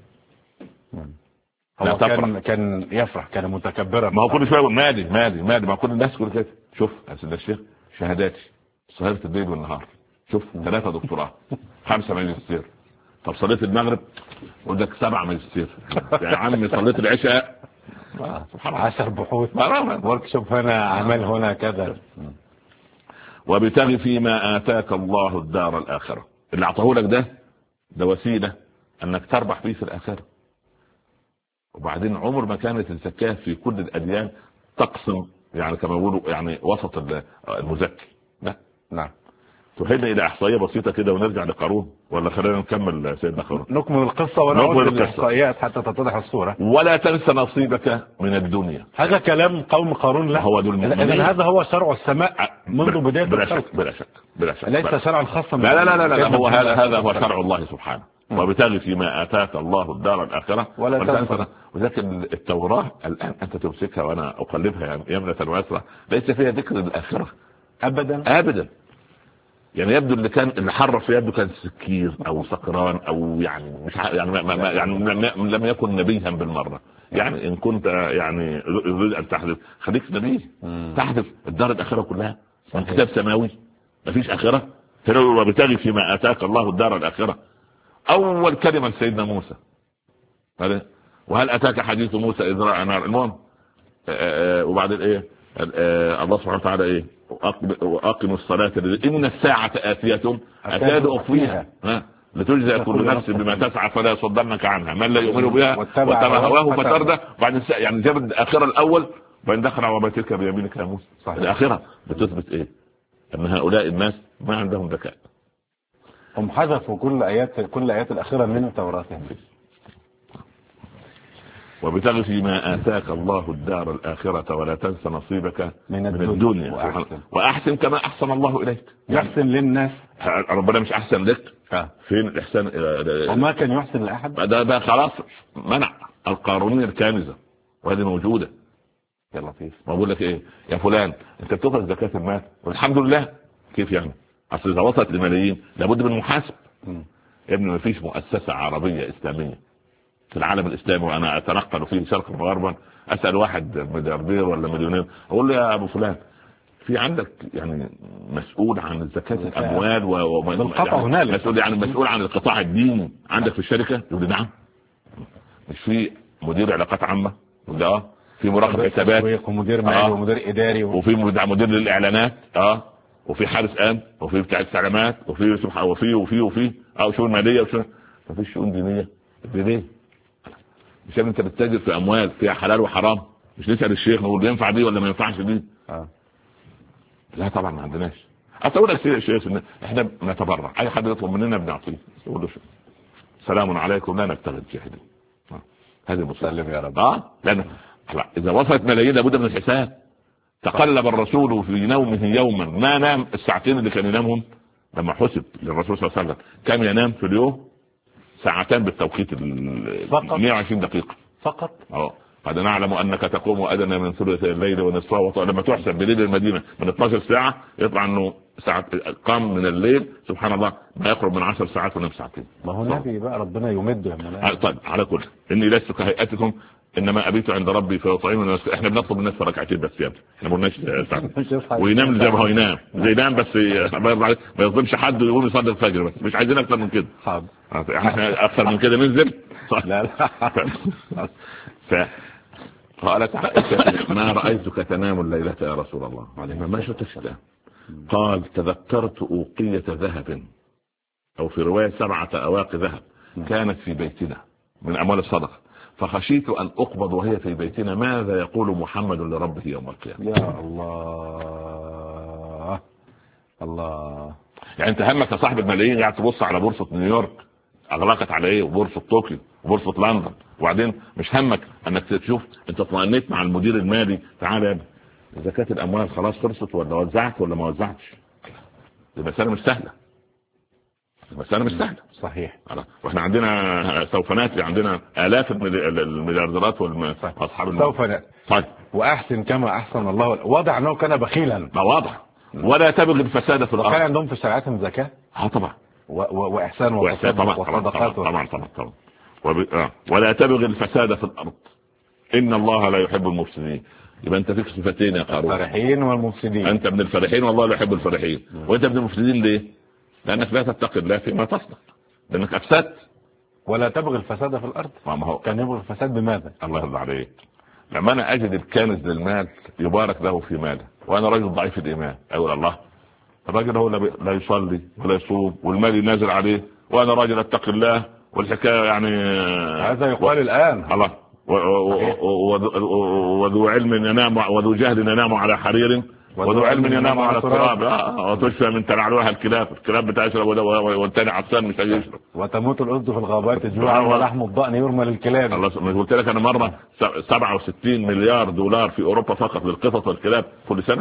هو كان يفرح، كان متكبرا. ما هو كل شويه مالي ما كل الناس كل كده. شوف يا سيدي الشيخ، شهاداتي سهرت الليل والنهار، شوف 3 دكتوراه 5 ماجستير. طب صليت المغرب يقول لك 7 ماجستير. يا عمي صليت العشاء 10 بحوث ورك شوف هنا عمل هنا كذا. وبتغي فيما آتاك الله الدار الآخرة. اللي أعطاه لك ده وسيلة أنك تربح فيه في الآخرة. وبعدين عمر ما كانت الزكاة في كل الأديان تقسم يعني كما يقولوا يعني وسط المزكي. لا نعم. تحيلنا إلى إحصائية بسيطة كده ونرجع لقارون، ولا خلينا نكمل سيدنا قارون؟ نكمل القصة ونعود للإحصائيات حتى تتضح الصورة. ولا تنسى نصيبك من الدنيا. هذا كلام قوم قارون. لا هو إذن هذا هو شرع السماء منذ بداية الخلق. بلا شك ليس شرعا خاصا. لا هو هذا هو شرع الله سبحانه. وبتغي فيما آتاك الله الدار الآخرة ولا تنسى. ولكن التوراة الآن أنت تمسكها وأنا أقلبها يعني يمنة ويسرى، ليس فيها ذكر الآخرة أبدا. يعني يبدو اللي حرف يبدو كان سكير أو سكران أو يعني مش يعني لم يكن نبيا بالمرة. يعني إن كنت يعني يريد أن تحدث خليك نبي، تحدث الدار الآخرة كلها. كتاب سماوي مفيش آخرة. وبتغي فيما آتاك الله الدار الآخرة. أول كلمة لسيدنا موسى وهل أتاك حديث موسى إذ رأى نار. المهم وبعدين إيه الله سبحانه وتعالى إيه وأقم الصلاة إن الساعة آتية أكاد أخفيها لتجزى كل نفس بما تسعى فلا يصدنك عنها من لا يؤمن بها واتبع هواه فتردى. بعد يعني جاب الآخرة الأول وإن دخل وبيتك بيمينك يا موسى. الآخرة بتثبت إيه؟ أن هؤلاء الناس ما عندهم ذكاء. هم حذفوا كل آيات الأخيرة من توراتهم. وبتغي فيما آتاك الله الدار الآخرة ولا تنس نصيبك من الدنيا وأحسن كما أحسن الله إليك. يحسن للناس. ربنا مش أحسن لك. فين الإحسان؟ وما كان يحسن لأحد. ده خلاص منع القارونية الكامزة وهذه موجودة. يا لطيف. ما بقول لك إيه يا فلان أنت بتخرج زكاة المال والحمد لله. كيف يعني؟ أصل إذا وصلت لملايين لابد من محاسب. يا ابني ما فيش مؤسسة عربية إسلامية في العالم الإسلامي وأنا أتنقل فيه شرقا وغربا أسأل واحد ملياردير ولا مليونير أقول له يا أبو فلان في عندك يعني مسؤول عن زكاة الأموال مسؤول يعني مسؤول عن القطاع الديني عندك في الشركة؟ يقول لي نعم. مش في مدير علاقات عامة؟ يقول في مراقب حسابات ومدير مالي ومدير إداري وفي مدير للإعلانات وفي حارس امن وفي بتاع السلامات وفي سبحان وفي شؤون ماليه وشؤون ما فيش شؤون دينيه. ليه؟ مش انت بتتاجر في اموال فيها حلال وحرام؟ مش نسال الشيخ نقول ينفع دي ولا ما ينفعش دي؟ لا طبعا ما عندناش. اقول لك يا شيخ احنا نتبرع، اي حد يطلب مننا بنعطيه. يقول له سلام عليكم لا نبتغي الجاهلين. هذه مسلم يا رب. لان اذا وصلت ملايين لابد من الحساب. تقلب الرسول في نومه يوما ما نام الساعتين اللي كان ينامهم. لما حسب للرسول صلى الله عليه وسلم كم ينام في اليوم؟ 2 ساعات بالتوقيت 120 دقيقة فقط. قد نعلم انك تقوم ادنى من ثلث الليل ونصفه لما تحسب بليل المدينة من 12 ساعة يطلع انه ساعة قام من الليل سبحان الله ما يقرب من 10 ساعات ونام 2 ساعتين. ما هو النبي بقى ربنا يمده. طيب على كل اني لست كهيئتكم انما ابيت عند ربي فيطعمني. احنا بنطلب الناس ركعتين بس يعني احنا ما قلناش وينام زي ما هو ينام زي ينام بس ما يظلمش حد ويقوم يصلي الفجر بس مش عايزين اكتر من كده. احنا اكثر من كده ننزل. لا قالت عائشة ما رأيتك تنام الليلة يا رسول الله. ما شفتش ده. قال تذكرت أوقية ذهب أو في رواية 7 أواق ذهب كانت في بيتنا من أموال الصدقة فخشيت أن أقبض وهي في بيتنا ماذا يقول محمد لربه يوم القيامة. يا الله الله. يعني انت همك يا صاحب الملايين قاعد تبص على بورصه نيويورك اغلقت على ايه، وبورصه طوكيو وبورصه لندن، وبعدين مش همك انك تشوف انت اطمئنيت مع المدير المالي، تعالى يا ابني زكاه الاموال خلاص خلصت ولا وزعت ولا ما وزعتش. المساله مش سهله، المساله مش سهله. صحيح. واحنا عندنا سوف ناتي، عندنا الاف المليارديرات واصحاب سوف ناتي. طيب واحسن كما احسن الله. واضح انه كان بخيلا. ما واضح. ولا تبغي الفساد في الارض. وكان عندهم في شريعتهم زكاه. طبعا. واحسان وصدقات. طبعا. ولا تبغي الفساد في الارض ان الله لا يحب المفسدين. يبقى انت فيك صفتين يا قارون، الفرحين والمفسدين. انت من الفرحين والله لا يحب الفرحين. وانت من المفسدين ليه؟ لانك لا تتقي الله فيما تصنع، لانك افسدت. ولا تبغي الفساد في الارض. ما هو كان يبغي الفساد بماذا؟ الله يرضى عليك. لما انا اجد الكنز للمال يبارك له في ماله، وانا رجل ضعيف الايمان اقول الله الراجل هو لا يصلي ولا يصوم والمال ينازل عليه، وانا راجل اتقي الله والحكايه يعني هذا يقال الان. الله وذو علم ينام وذو جهل ينام على حرير وذو علم ينام على التراب. وتشفى من تلعلها الكلاب بتشرب والتاني عطشان مش هيشرب. وتموت الاسد في الغابات جوعا ولحم الضأن يرمى للكلاب. الله قلت لك انا مره 67 مليار دولار في اوروبا فقط للقطط والكلاب كل سنه.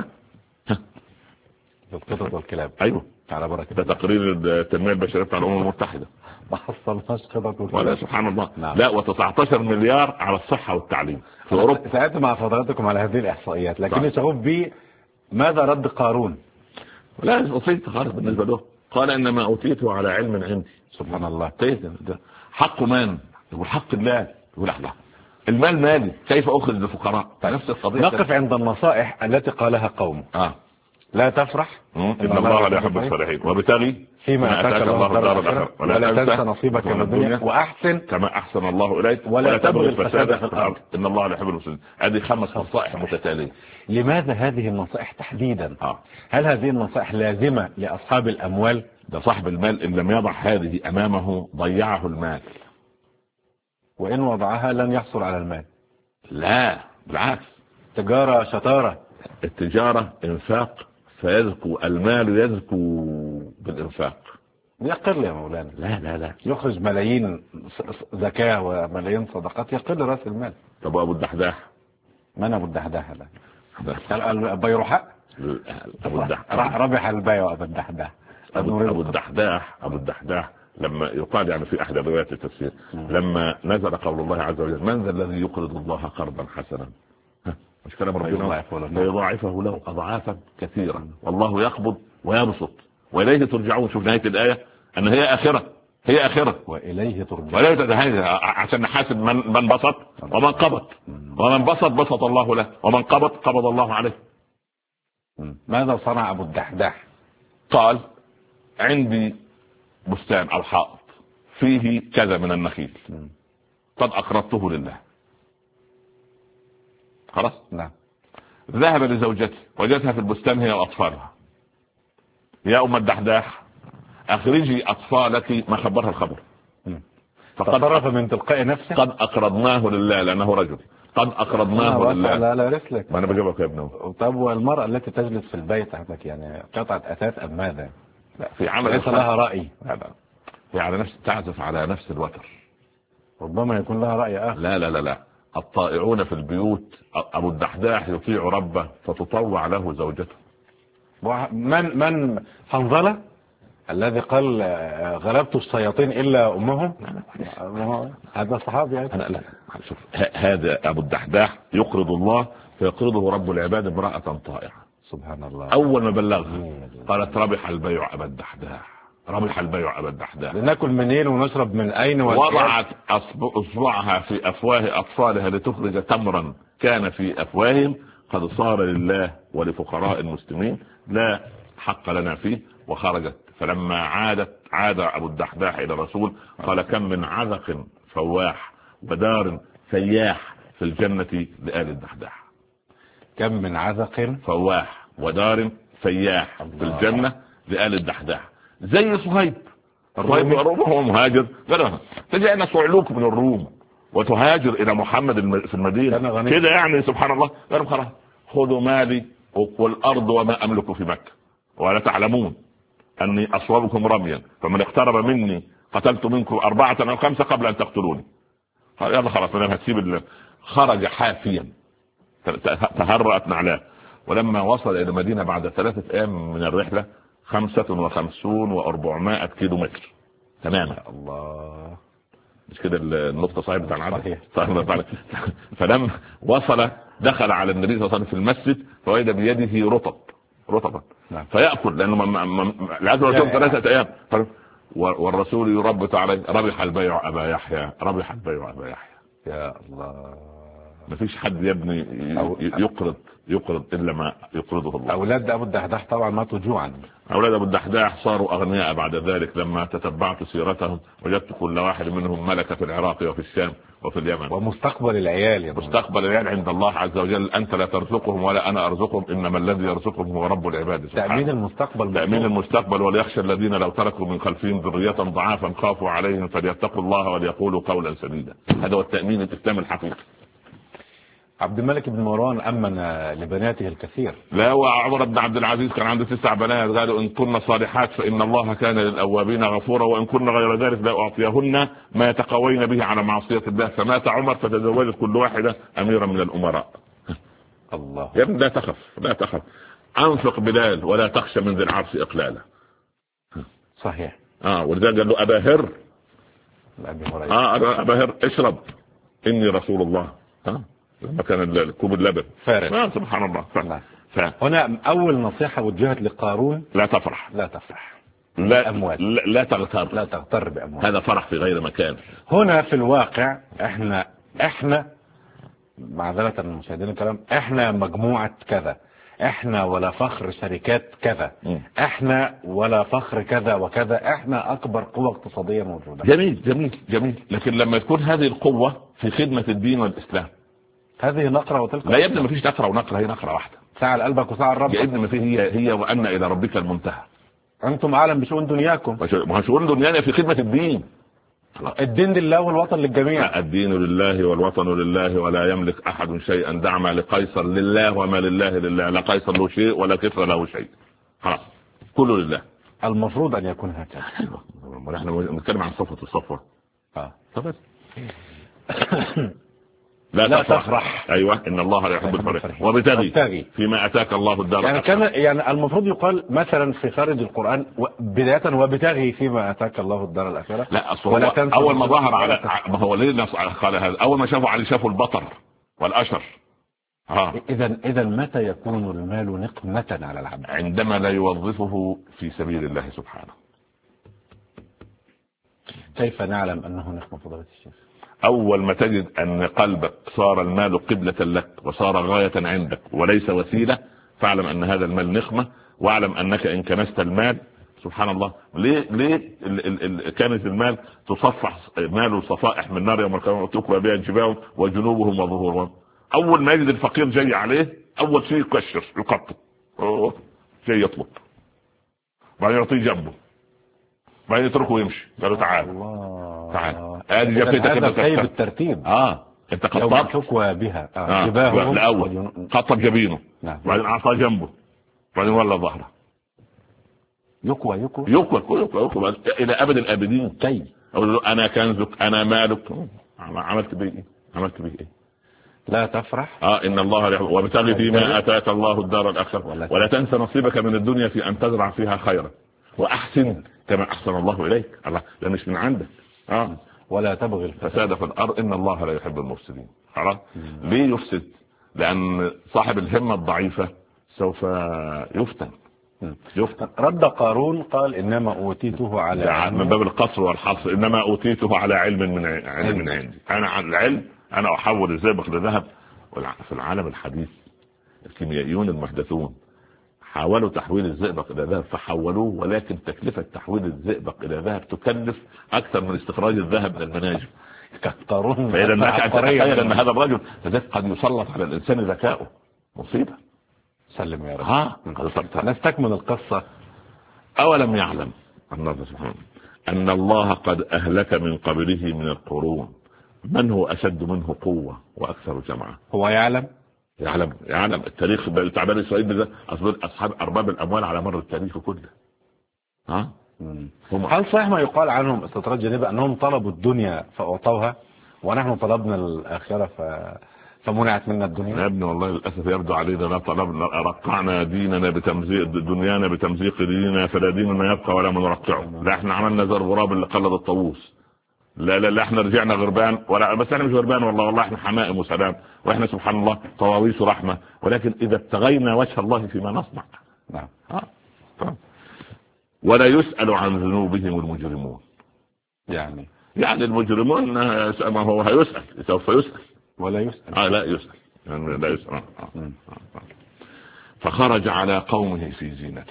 للقطط والكلاب. ايوه على بركه. ده تقرير التنميه البشريه بتاع الامم المتحده. ما حصلناش قطط والكلاب. ولا سبحان الله. نعم. لا و19 مليار على الصحه والتعليم في اوروبا. سألت مع فضلاتكم على هذه الاحصائيات، لكني شغوف بي ماذا رد قارون؟ لا بسيط خالص بالنسبه له. قال انما اوتيته على علم عندي. سبحان الله. حق من؟ يقول حق الله. يقول الله المال مالي كيف اخرج للفقراء؟ نفس القضيه. نقف عند النصائح التي قالها قوم. لا تفرح ان الله لا يحب الفرحين وابتغي فيما اتاك الله الدار الاخره ولا تنسى نصيبك من الدنيا واحسن كما احسن الله اليك ولا تبغي الفساد في الارض ان الله لا يحب المفسدين. هذه 5 نصائح متتاليه. لماذا هذه النصائح تحديدا؟ هل هذه النصائح لازمه لاصحاب الاموال؟ ده صاحب المال ان لم يضع هذه امامه ضيعه المال، وان وضعها لن يحصل على المال. لا بالعكس، تجاره شطاره. التجاره انفاق فيزكو المال، يزكو بالإنفاق. يقل يا مولانا. لا يخرج ملايين زكاة وملايين صدقات يقل رأس المال. طب أبو الدحداح؟ من أبو الدحداح هذا؟ البيرحاء؟ أبو الدحداح ربح البيع أبو الدحداح. أبو الدحداح لما يقال يعني في أحد روايات التفسير لما نزل قول الله عز وجل من ذا الذي يقرض الله قرضا حسنا، مش كلام ربنا يضاعفه له اضعافا كثيرا والله يقبض ويبسط واليه ترجعون. شوف نهايه الايه ان هي اخره واليه ترجعون. عشان نحاسب من بسط ومن قبض، ومن بسط الله له ومن قبض الله عليه. ماذا صنع ابو الدحداح؟ قال عندي بستان او حائط فيه كذا من النخيل قد اقرضته لله. خلاص. نعم. ذهب لزوجته وجدتها في البستان هي واطفالها. يا ام الدحداح اخرجي اطفالك، ما خبرها الخبر. فتصرف من تلقاء نفسه. قد اقرضناه لله لانه رجل. قد اقرضناه لله. لا رسلك. ما انا بجيبك يا ابني. طب والمرأة التي تجلس في البيت عندك يعني قطعة اثاث ام ماذا؟ لا في عمل ليس لها رأي. هي على نفس تعزف على نفس الوتر. ربما يكون لها رأي آخر. لا الطائعون في البيوت. ابو الدحداح يطيع ربه فتطوع له زوجته. من حنظلة الذي قال غلبت الشياطين الا امهم؟ هذا صحابي يعني. لا شوف هذا ابو الدحداح يقرض الله فيقرضه رب العباد امرأة طائعة. سبحان الله. اول ما بلغها قالت ربح البيع ابا الدحداح، ربح البيع ابا الدحداح. لناكل منين ونشرب من اين؟ وضعت اصبعها في افواه اطفالها لتخرج تمرا كان في افواههم قد صار لله ولفقراء المسلمين لا حق لنا فيه، وخرجت. فلما عاد ابو الدحداح الى الرسول قال كم من عذق فواح ودار سياح في الجنة لآل الدحداح. كم من عذق فواح ودار سياح في الجنة لآل الدحداح. زي صهيب الروم هو مهاجر، تجينا صعلوك من الروم وتهاجر الى محمد في المدينة كده يعني سبحان الله. قالوا خلاص خذوا مالي والارض وما املك في مكة ولا تعلمون. اني اصوبكم رميا فمن اقترب مني قتلت منكم 4 أو 5 قبل ان تقتلوني. يلا خلاص انا هتسيب. خرج حافيا تهرأت نعلاه. ولما وصل الى المدينه بعد 3 أيام من الرحله 55 و400 كيلو متر تماما. الله، مش كده النقطه صحيح بتاع العدد؟ صحيح. فلما وصل دخل على النبي صلى الله عليه وسلم في المسجد فوجد بيده رطبا نعم. فيأكل لانه العدد 3 أيام. والرسول يربط عليه ربح البيع ابا يحيى، ربح البيع ابا يحيى. يا الله، ما فيش حد يا ابني يقرض الا ما يقرضه الله. اولاد ابو الدحداح طبعا ماتوا جوعا. اولاد ابو الدحداح صاروا اغنياء بعد ذلك. لما تتبعت سيرتهم وجدت كل واحد منهم ملكه في العراق وفي الشام وفي اليمن. ومستقبل العيال يا مستقبل العيال عند الله عز وجل. انت لا ترزقهم ولا انا ارزقهم، انما الذي يرزقهم هو رب العباد سبحانه. تأمين المستقبل. وليخشى الذين لو تركوا من خلفهم ذرية ضعافا خافوا عليهم فليتقوا الله وليقولوا قولا سديدا. هذا هو التأمين الاسلامي الحقيقي. عبد الملك بن مروان أمن لبناته الكثير. لا، وعمر بن عبد العزيز كان عنده 9 بنات، قالوا إن كن صالحات فإن الله كان للأوابين غفورا، وإن كن غير ذلك لا أعطيهن ما يتقوين به على معصية الله. فمات عمر فتزوجت كل واحدة أميرا من الأمراء. الله. يا ابن لا تخف أنفق بلال ولا تخشى من ذي العرش إقلاله. صحيح. ولذلك قال له أبا هر، أبا هر اشرب إني رسول الله. لما كان الكوب اللبن فارغ. سبحان الله. هنا أول نصيحة وجهت لقارون: لا تفرح لا تغتر بأموال. هذا فرح في غير مكان. هنا في الواقع احنا معذرة المشاهدين الكرام، احنا مجموعة كذا، احنا ولا فخر شركات كذا، احنا ولا فخر كذا وكذا، احنا اكبر قوة اقتصادية موجودة. جميل. لكن لما تكون هذه القوة في خدمة الدين والإسلام، هذه نقرة وتلك لا يا ابني، ما فيش نقرة ونقرة، هي نقرة واحدة. ساعة لقلبك وساعة لربك يا ابني، ما فيه هي وأن إلى ربك المنتهى. أنتم أعلم بشؤون دنياكم. ما شؤون دنيانا في خدمة الدين. الدين لله والوطن للجميع. الدين لله والوطن لله، ولا يملك أحد شيئا. دع ما لقيصر لله وما لله لله. لا قيصر له شيء ولا كسرى له شيء، خلاص كله لله. المفروض أن يكون هكذا. نحن نتكلم عن الصفوة. طبعا. لا تفرح. ايوه، ان الله لا يحب الفرح. وابتغي فيما اتاك الله الدار الآخرة. يعني المفروض يقال مثلا في خارج القرآن بداية: وابتغي فيما اتاك الله الدار الآخرة. لا، اول ما ظهر على ما هو ليه قال هذا؟ اول ما شافوا علي شافوا البطر والاشر. اذا متى يكون المال نقمة على العبد؟ عندما لا يوظفه في سبيل الله سبحانه. كيف نعلم انه نقمة فضيلة الشيخ؟ أول ما تجد أن قلبك صار المال قبلة لك وصار غاية عندك وليس وسيلة، فاعلم أن هذا المال نقمة، واعلم أنك إن كنست المال، سبحان الله، ليه كانت المال تصفح مال صفائح من نار يوم القيامة تكوى بها جباههم وجنوبهم وظهورهم. أول ما يجد الفقير جاي عليه أول شيء يكشر يقطب جاي يطلب، بعدين يعطيه جنبه، بعدين يتركه ويمشي. قالوا تعال ادي جفتك هذا سيب الترتيب. انت قطب تكوى بها جباههم الاول قطب جبينه، بعدين اعطى جنبه، بعدين ولا ظهره. يكوى الى ابد الابدين. كي اقول له انا كنزك انا مالك. عملت بيه ايه؟ لا تفرح. ان الله وابتغي فيما اتاك الله الدار الاخره ولا تنسى نصيبك من الدنيا في ان تزرع فيها خيرا واحسن كما احسن الله اليك. الله ده مش من عندك. ولا تبغي الفساد في الارض ان الله لا يحب المفسدين. خلاص. ليه يفسد؟ لان صاحب الهمه الضعيفه سوف يفتن. رد قارون قال: انما اوتيته على من باب القصر والحصر، انما اوتيته على علم من عندي. انا عن العلم انا احول الزئبق لذهب. في العالم الحديث الكيميائيون المحدثون حاولوا تحويل الزئبق الى ذهب فحولوه، ولكن تكلفة تحويل الزئبق الى ذهب تكلف اكثر من استخراج الذهب من المناجم. فإذا انك تتخيل ان هذا الرجل قد يسلط على الانسان ذكاؤه. مصيبة. سلم يا رب. نستكمل القصة. اولم يعلم الله سبحانه ان الله قد اهلك من قبله من القرون من هو اشد منه قوة واكثر جمعا. هو يعلم التاريخ بتاع بني اسرائيل ده اصحاب ارباب الاموال على مر التاريخ كله. هل صحيح ما يقال عنهم استطراد جانبي أنهم طلبوا الدنيا فأعطوها ونحن طلبنا الآخرة فمنعت منا الدنيا؟ يا ابني والله للأسف يبدو علينا لا طلبنا، رقعنا ديننا بتمزيق دنيانا بتمزيق ديننا، فلا ديننا يبقى ولا من نرقعه. لا احنا عملنا زي الغراب اللي قلد الطاووس. لا احنا رجعنا غربان، ولا بس احنا مش غربان والله احنا حمائم وسلام، واحنا سبحان الله طواويس رحمة، ولكن اذا ابتغينا وجه الله فيما نصنع. نعم. ولا يسأل عن ذنوبهم المجرمون. يعني المجرمون ما هو هيسأل، سوف يسأل ولا يسأل. لا يسأل يعني لا يسأل. فخرج على قومه في زينته.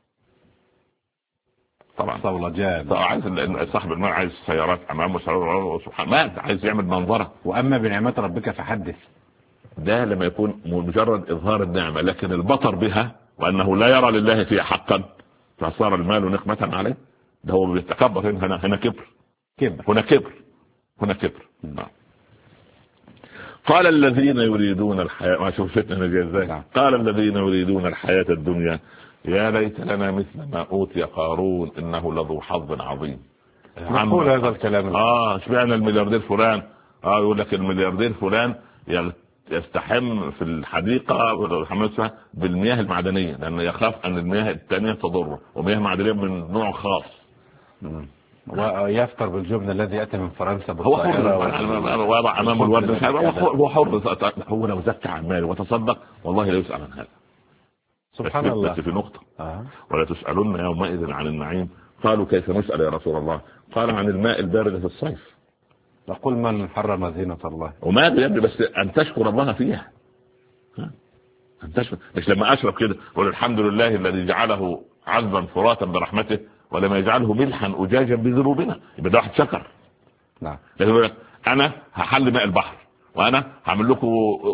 طبعا صولجان. عايز صاحب المال عايز سيارات امامه، سبحان الله عايز يعمل منظره. واما بنعمات ربك فحدث. ده لما يكون مجرد اظهار النعمه، لكن البطر بها وانه لا يرى لله فيها حقا فصار المال نقمه عليه. ده هو بيتكبر. هنا كبر. هنا كبر. قال الذين يريدون الحياه، ما شوف فتنه ازاي. قال الذين يريدون الحياه الدنيا يا ليت لنا مثل ما اوتي قارون انه لذو حظ عظيم. نقول هذا الكلام. اشمعنى الملياردير فلان؟ يقول لك الملياردير فلان يستحم في الحديقه بالمياه المعدنيه، لانه يخاف ان المياه الثانيه تضره، ومياه معدنيه من نوع خاص. ويفطر بالجبن الذي ياتي من فرنسا بالطائره. وضع امامه الورد. هو حر. هو لو زكى عن ماله وتصدق والله لا يسأل عن هذا. سبحان الله. بس في نقطة. ولا تسألون يومئذ عن النعيم. قالوا كيف نسأل يا رسول الله؟ قال عن الماء البارد في الصيف. نقول من حرم زينة الله. وماذا يا ابني؟ بس أن تشكر الله فيها. أن تشكر. مش لما أشرب كده قول الحمد لله الذي جعله عذبا فراتا برحمته ولما يجعله ملحا أجاجا بذنوبنا. يبقى ده واحد شكر. نعم. لكن أنا هحل ماء البحر، وأنا هعمل لكم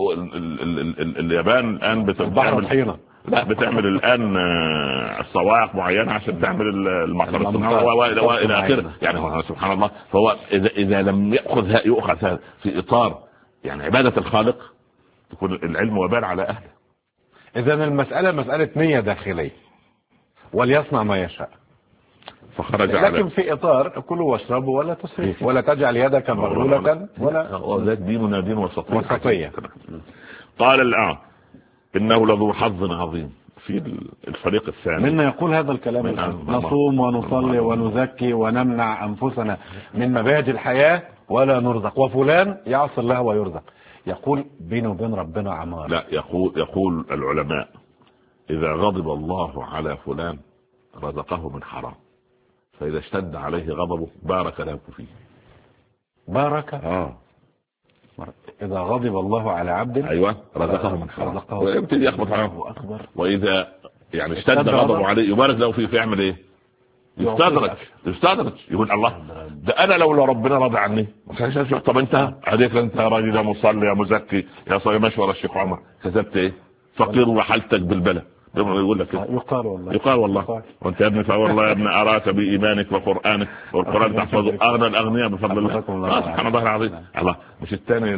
اليابان الآن بتعمل حينة. لا بتعمل الآن الصواعق معينة عشان تعمل المطر والى آخره. يعني سبحان الله. فهو إذا لم يؤخذ هذا في إطار يعني عبادة الخالق تكون العلم وبال على أهله. إذا المسألة مسألة نية داخلية وليصنع ما يشاء. فخرج لكن في إطار كلوا واشربوا ولا تسرفوا ولا تجعل يدك مغلولة ولا ديننا دين وسطية. قال الآن إنه لذو حظ عظيم. في الفريق الثاني منا يقول هذا الكلام. نصوم ونصلي ونزكي ونمنع أنفسنا من مباهج الحياة ولا نرزق، وفلان يعصي الله ويرزق. يقول بينه وبين ربنا عمار. لا يقول العلماء إذا غضب الله على فلان رزقه من حرام، فإذا اشتد عليه غضبه بارك له فيه. بارك. إذا غضب الله على عبد أيوة رزقه من حرام ويبتدي يخبط عنه. وإذا يعني اشتد غضبه عليه يبارك له فيه. فيعمل إيه؟ يستدرج. يقول الله ده أنا لولا ربنا رضى عني. طب أنت عليك أنت راجل يا مصلي يا مزكي يا صايم مشوار الشيخ عمر كذبت إيه؟ فقير وحالتك بالبلة. يقول لك يقال والله وانت يا ابني فوالله يا ابني اراك بايمانك وقرانك والقران تحفظ اغنى الاغنياء بفضل الله. سبحان الله العظيم. الله مش الثاني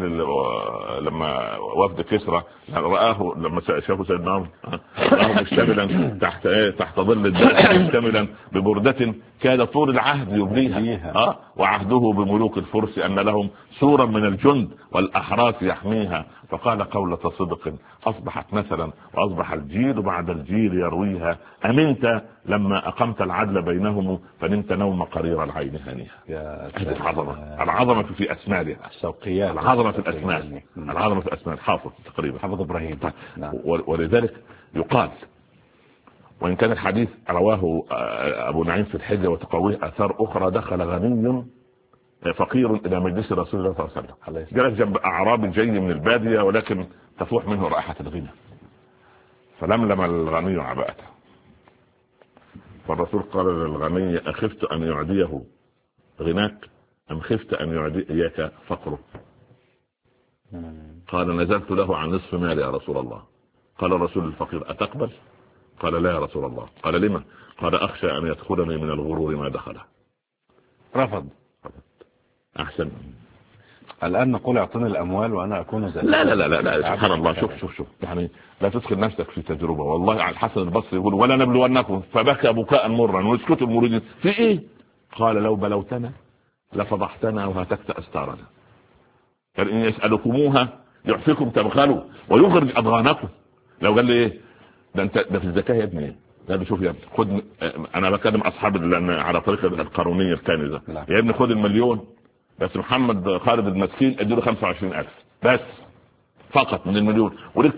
لما وفد كسرى رآه لما شافوا سيدنا عمر رآه مشتملا تحت ظل الدار مشتملا ببردة كاد طول العهد يبنيها وعهده بملوك الفرس ان لهم سورا من الجند والاحراس يحميها. فقال قولة صدق اصبحت مثلا واصبح الجيل بعد الجيل يرويها. امنت لما اقمت العدل بينهم فنمت نوم قرير العين هانيها. العظمة في اسمائها. العظمة في الاسماء. العظمة في الاسماء. حافظ تقريبا حافظ ابراهيم. ولذلك يقال وان كان الحديث رواه ابو نعيم في الحجة وتقويه اثار اخرى دخل غني فقير الى مجلس رسول الله صلى الله عليه وسلم. جلس جنب اعرابي جاي من البادية ولكن تفوح منه رائحة الغنى. فلملم الغني عباءته. فالرسول قال للغني اخفت ان يعديه غناك ام خفت ان يعديك فقره؟ قال نزلت له عن نصف مالي يا رسول الله. قال الرسول الفقير اتقبل؟ قال لا يا رسول الله. قال لما؟ قال اخشى ان يدخلني من الغرور ما دخله. رفض. احسن. الآن نقول اعطني الأموال وأنا أكون زي لا لا لا لا, لا. سبحان الله. شوف يعني لا تدخل نفسك في تجربة. والله على الحسن البصري يقول ولا نبلونكم فبكى بكاء مرا ويسكت المريدين في ايه؟ قال لو بلوتنا لفضحتنا وهتكت أستارنا. يعني إن يسألكموها يعفكم تبخلوا ويخرج أضغانكم. لو قال لي ايه ده انت ده في الزكاة يا ابني. لا شوف يا ابني خد. انا بكلم اصحاب على طريق القارونية الكنزة. يا ابني خد المليون بس محمد خالد المسكين اديله 25,000 بس فقط من المليون وليك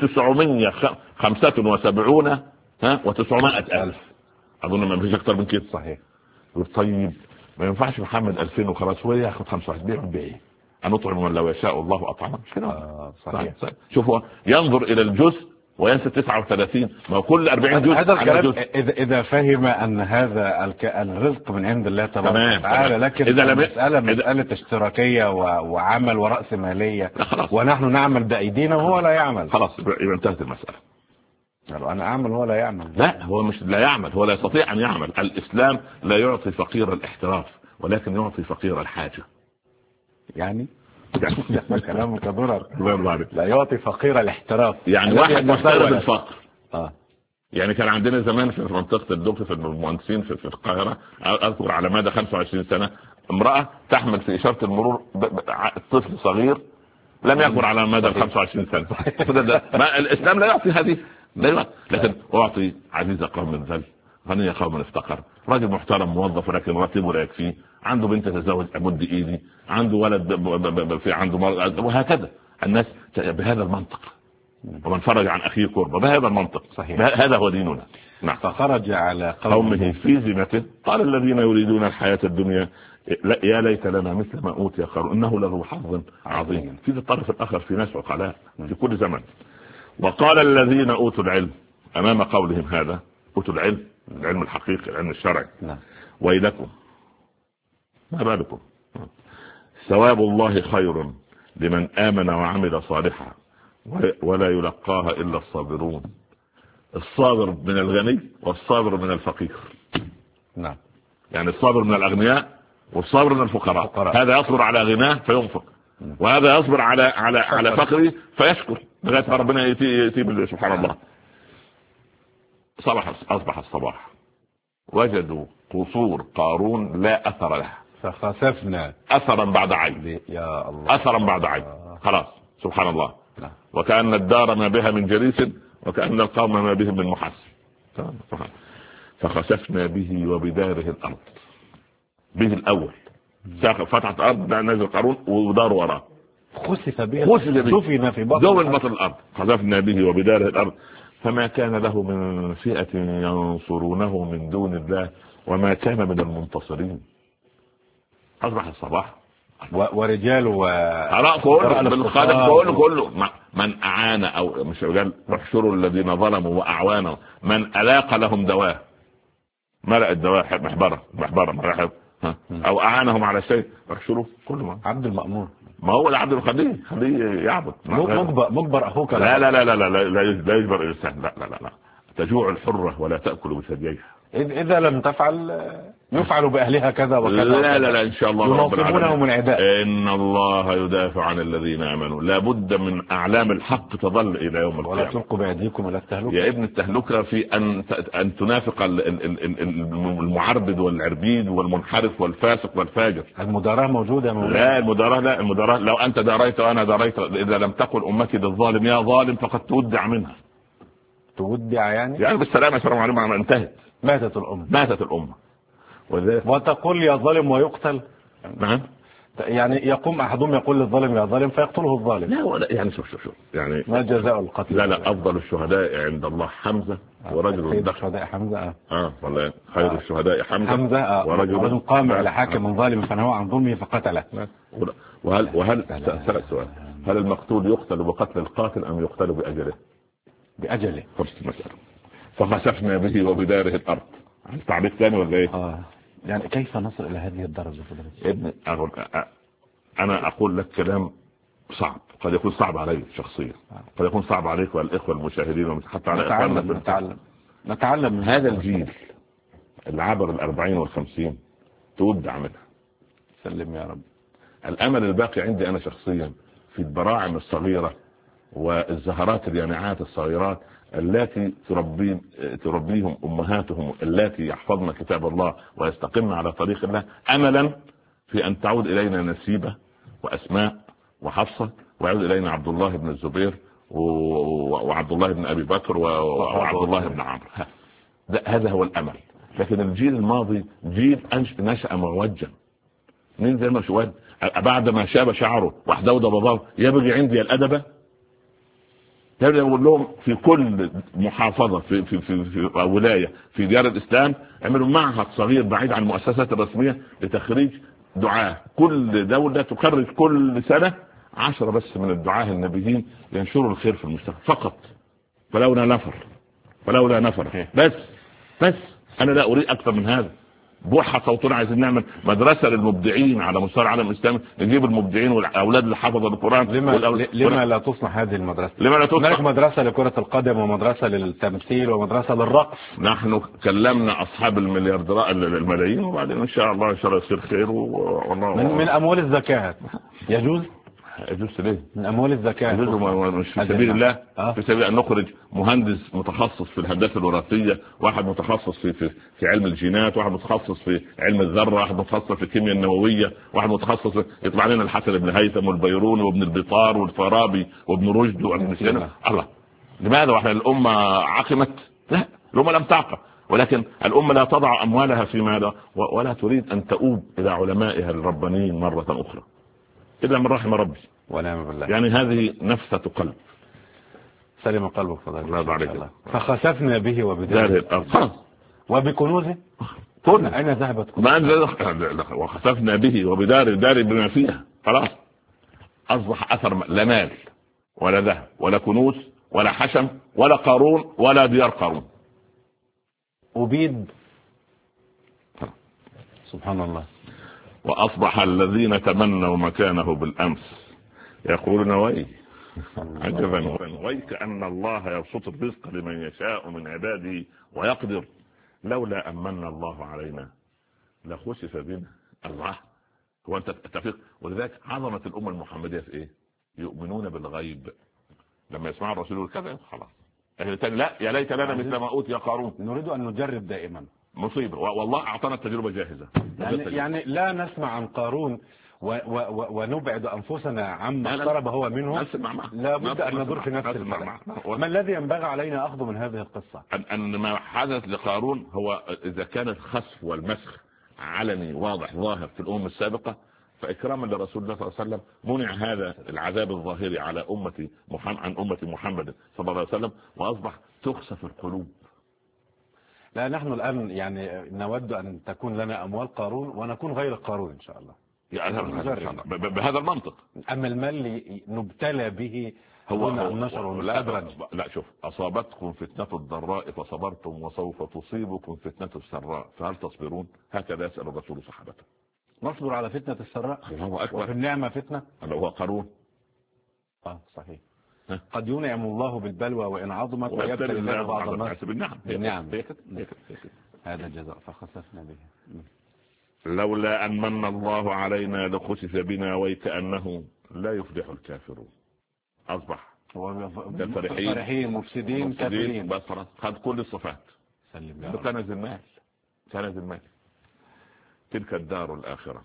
975 و900,000. اظن ما فيش اكتر من كده. صحيح. طيب ما ينفعش محمد 2000 وخلاص هو ياخد 25 بيع بايه؟ ان اطعم من لو يشاء الله اطعمه مش كده؟ صحيح. شوف هو ينظر الى الجزء وينسى 39. ما كل 40 جزء هذا الكلام اذا فهم ان هذا الرزق من عند الله تبارك وتعالى. لكن اذا مسألة اشتراكية وعمل ورأس مالية ونحن نعمل بايدينا وهو لا يعمل خلاص يبقى انتهت المسألة. انا اعمل وهو لا يعمل. لا هو مش لا يعمل هو لا يستطيع ان يعمل. الاسلام لا يعطي فقير الاحتراف ولكن يعطي فقير الحاجة. يعني كلامك ضرر. لا يعطي فقير الاحتراف يعني واحد محترف الفقر. يعني كان عندنا زمان في منطقة الدكتور في المهندسين في القاهرة اذكر على مدى 25 سنة امرأة تحمل في اشارة المرور طفل صغير لم يكبر على مدى 25 سنة. ما الاسلام لا يعطي هذه لكن اعطي عزيز قوم من ذل غني قوم من افتقر. راجل محترم موظف ولكن راتبه لا يكفيه. عنده بنت تتزوج امد ايدي. عنده ولد في عنده مرض وهكذا. الناس بهذا المنطق. ومن فرج عن اخيه كربة بهذا المنطق. صحيح. هذا هو ديننا. نعم. فخرج على قومه في زينته قال الذين يريدون الحياة الدنيا يا ليت لنا مثل ما اوتي قارون انه لذو حظ عظيم. في الطرف الاخر في ناس عقلاء في كل زمن. وقال الذين اوتوا العلم امام قولهم هذا اوتوا العلم العلم الحقيقي العلم الشرعي ويلكم ما بالكم ثواب الله خير لمن آمن وعمل صالحا ولا يلقاها إلا الصابرون. الصابر من الغني والصابر من الفقير. نعم. يعني الصابر من الأغنياء والصابر من الفقراء. هذا يصبر على غناه فينفق وهذا يصبر على فقره فيشكر لغاية ما ربنا يتيب. سبحان الله. أصبح الصباح وجدوا قصور قارون لا أثر له فخسفنا أثرا بعد عين. يا الله. أثرا بعد عين. خلاص. سبحان الله. وكأن الدار ما بها من جريس وكأن القوم ما بهم من محس. فخسفنا به وبداره الأرض. به الأول فتحت الأرض نزل قارون ودار وراه. خسف به دفن في بطن الأرض. خسفنا به وبداره الأرض فما كان له من فئة ينصرونه من دون الله وما كان من المنتصرين. أصبح الصباح ورجال كله من أعان أو مش قال احشروا الذين ظلموا وأعوانوا من ألاق لهم دواء ملأ الدواء محبرة أو أعانهم على شيء احشروا كله. عبد المأمور ما هو العبد الخليه يعبد مجبر أخوك. لا يجبر الإنسان. لا تجوع الحرة ولا تأكل بثدييها. إذا لم تفعل يفعل بأهلها كذا وكذا. لا إن شاء الله يناصبونه من عداء. إن الله يدافع عن الذين آمنوا. لابد من أعلام الحق تظل إلى يوم القيامة. ولا تلقوا بأيديكم إلى التهلكة. يا ابن التهلكة في أن تنافق المعربد والعربيد والمنحرف والفاسق والفاجر. المداراة موجودة. لا المداراة لو أنت داريت وأنا داريت إذا لم تقل أمتي للظالم يا ظالم فقد تودع منها. تودع يعني بالسلامة. السلام عليكم. انتهت. ماتت الأمة. وتقول يا ظالم ويقتل. نعم. يعني يقوم أحدهم يقول للظالم يا ظالم فيقتله الظالم. لا ولا يعني شوف يعني ما جزاء القتل. لا أفضل الشهداء عند الله حمزة ورجل خير الشهداء حمزة. والله خير الشهداء حمزة ورجل قام على حاكم ظالم فنهى عن ظلمه فقتله. وهل سؤال هل المقتول يقتل بقتل القاتل أم يقتل بأجله؟ فرصة المسألة. فخسفنا به وبداره الأرض. عن تعبير ثاني ولا ايه؟ يعني كيف نصل الى هذه الدرجه ابن انا اقول لك كلام صعب قد يكون صعب علي شخصيا قد يكون صعب عليك والاخوه المشاهدين حتى على نتعلم من هذا الجيل اللي عبر 40 وال50 تودع منها. سلم يا رب. الامل الباقي عندي انا شخصيا في البراعم الصغيرة والزهرات اليانعات الصغيرات التي تربيهم امهاتهم التي يحفظن كتاب الله ويستقمن على طريق الله، املا في ان تعود الينا نسيبة واسماء وحفصة، ويعود الينا عبد الله بن الزبير وعبد الله بن ابي بكر وعبد الله بن عمرو. هذا هو الامل. لكن الجيل الماضي جيل نشأ معوجا، من زي ما شواد بعد ما شاب شعره واحدود باباه يبغي عندي الادبه. يقول لهم في كل محافظة في ولاية في ديار الإسلام عملوا معهد صغير بعيد عن المؤسسات الرسمية لتخريج دعاة. كل دولة تخرج كل سنة 10 بس من الدعاة النبيين ينشروا الخير في المجتمع فقط. فلولا نفر بس أنا لا أريد أكثر من هذا. بوحة صوتنا عايزين نعمل مدرسة للمبدعين على مستوى العالم الإسلامي، نجيب المبدعين والأولاد اللي حفظوا القرآن. لما لا تصنع هذه المدرسة؟ لما لا تصنع؟ هناك مدرسة لكرة القدم ومدرسة للتمثيل ومدرسة للرقص. نحن كلمنا أصحاب المليارديرات الملايين، وبعدين إن شاء الله يصير خير. من أموال الزكاة يجوز ليه؟ من أموال الزكاة مش في سبيل الله. في سبيل أن نخرج مهندس متخصص في الهندسة الوراثية، واحد متخصص في علم الجينات، واحد متخصص في علم الذرة، واحد متخصص في الكيمياء النووية، واحد متخصص يطلع لنا الحسن بن هيثم والبيروني وابن البطار والفارابي وابن رشد وابن سينا. الله، لماذا واحنا الأمة عقمت؟ لا، الأمة لم تعقم، ولكن الأمة لا تضع أموالها في ماذا ولا تريد أن تؤوب إلى علمائها الربانيين مرة أخرى إلا من رحم ربي ونعم بالله. يعني هذه نفسة قلب. سلم قلبك فضل الله. فخسفنا به وبداره خلاص وبكنوزه أين ذهبت كنوزه؟ وخسفنا به وبداره، دار بما فيها خلاص أصبح أثر لا مال ولا ذهب ولا كنوز ولا حشم ولا قارون ولا ديار قارون. أبيد. سبحان الله. وأصبح الذين تمنوا مكانه بالأمس يقولون عجبا ويكأن الله يبسط الرزق لمن يشاء من عباده ويقدر لولا أمن الله علينا لخسف بنا. الله، هو أنت تفق. ولذلك عظمة الأمة المحمدية في إيه؟ يؤمنون بالغيب. لما يسمع الرسول يقول كذا خلاص، لا يا ليت لنا مثل ما أوتي قارون. نريد أن نجرب دائما. مصيبة، والله أعطانا التجربة جاهزة. يعني لا نسمع عن قارون ونبعد أنفسنا عما اقترب هو منه. لا بد أن ندور في نفس المعنى. ما الذي ينبغي علينا أخذ من هذه القصة؟ أن ما حدث لقارون هو إذا كان الخسف والمسخ علني واضح ظاهر في الأمم السابقة، فإكراما لرسول الله صلى الله عليه وسلم منع هذا العذاب الظاهري على أمة محمد عن أمة محمد صلى الله عليه وسلم، وأصبح تخسف القلوب. لا، نحن الآن يعني نود أن تكون لنا أموال قارون ونكون غير قارون إن شاء الله. بهذا المنطق. أما المال اللي نبتلى به هو النشر والأدرج. لا شوف، أصابتكم فتنة الضراء فصبرتم وسوف تصيبكم فتنة السراء فهل تصبرون؟ هكذا يسأل الرسول صحابته. نصبر على فتنة السراء وفي النعمة فتنة. هو قارون. صحيح. قد ينعم الله بالبلوى وإن عظمت ويبتلي الله بعض الناس بالنعم. هذا الجزاء فخسفنا به. لولا أن من الله علينا لخسف بنا ويكأنه لا يفلح الكافرون. أصبح فرحين مفسدين كافرين. بس خد كل الصفات. كنز المال. تلك الدار الآخرة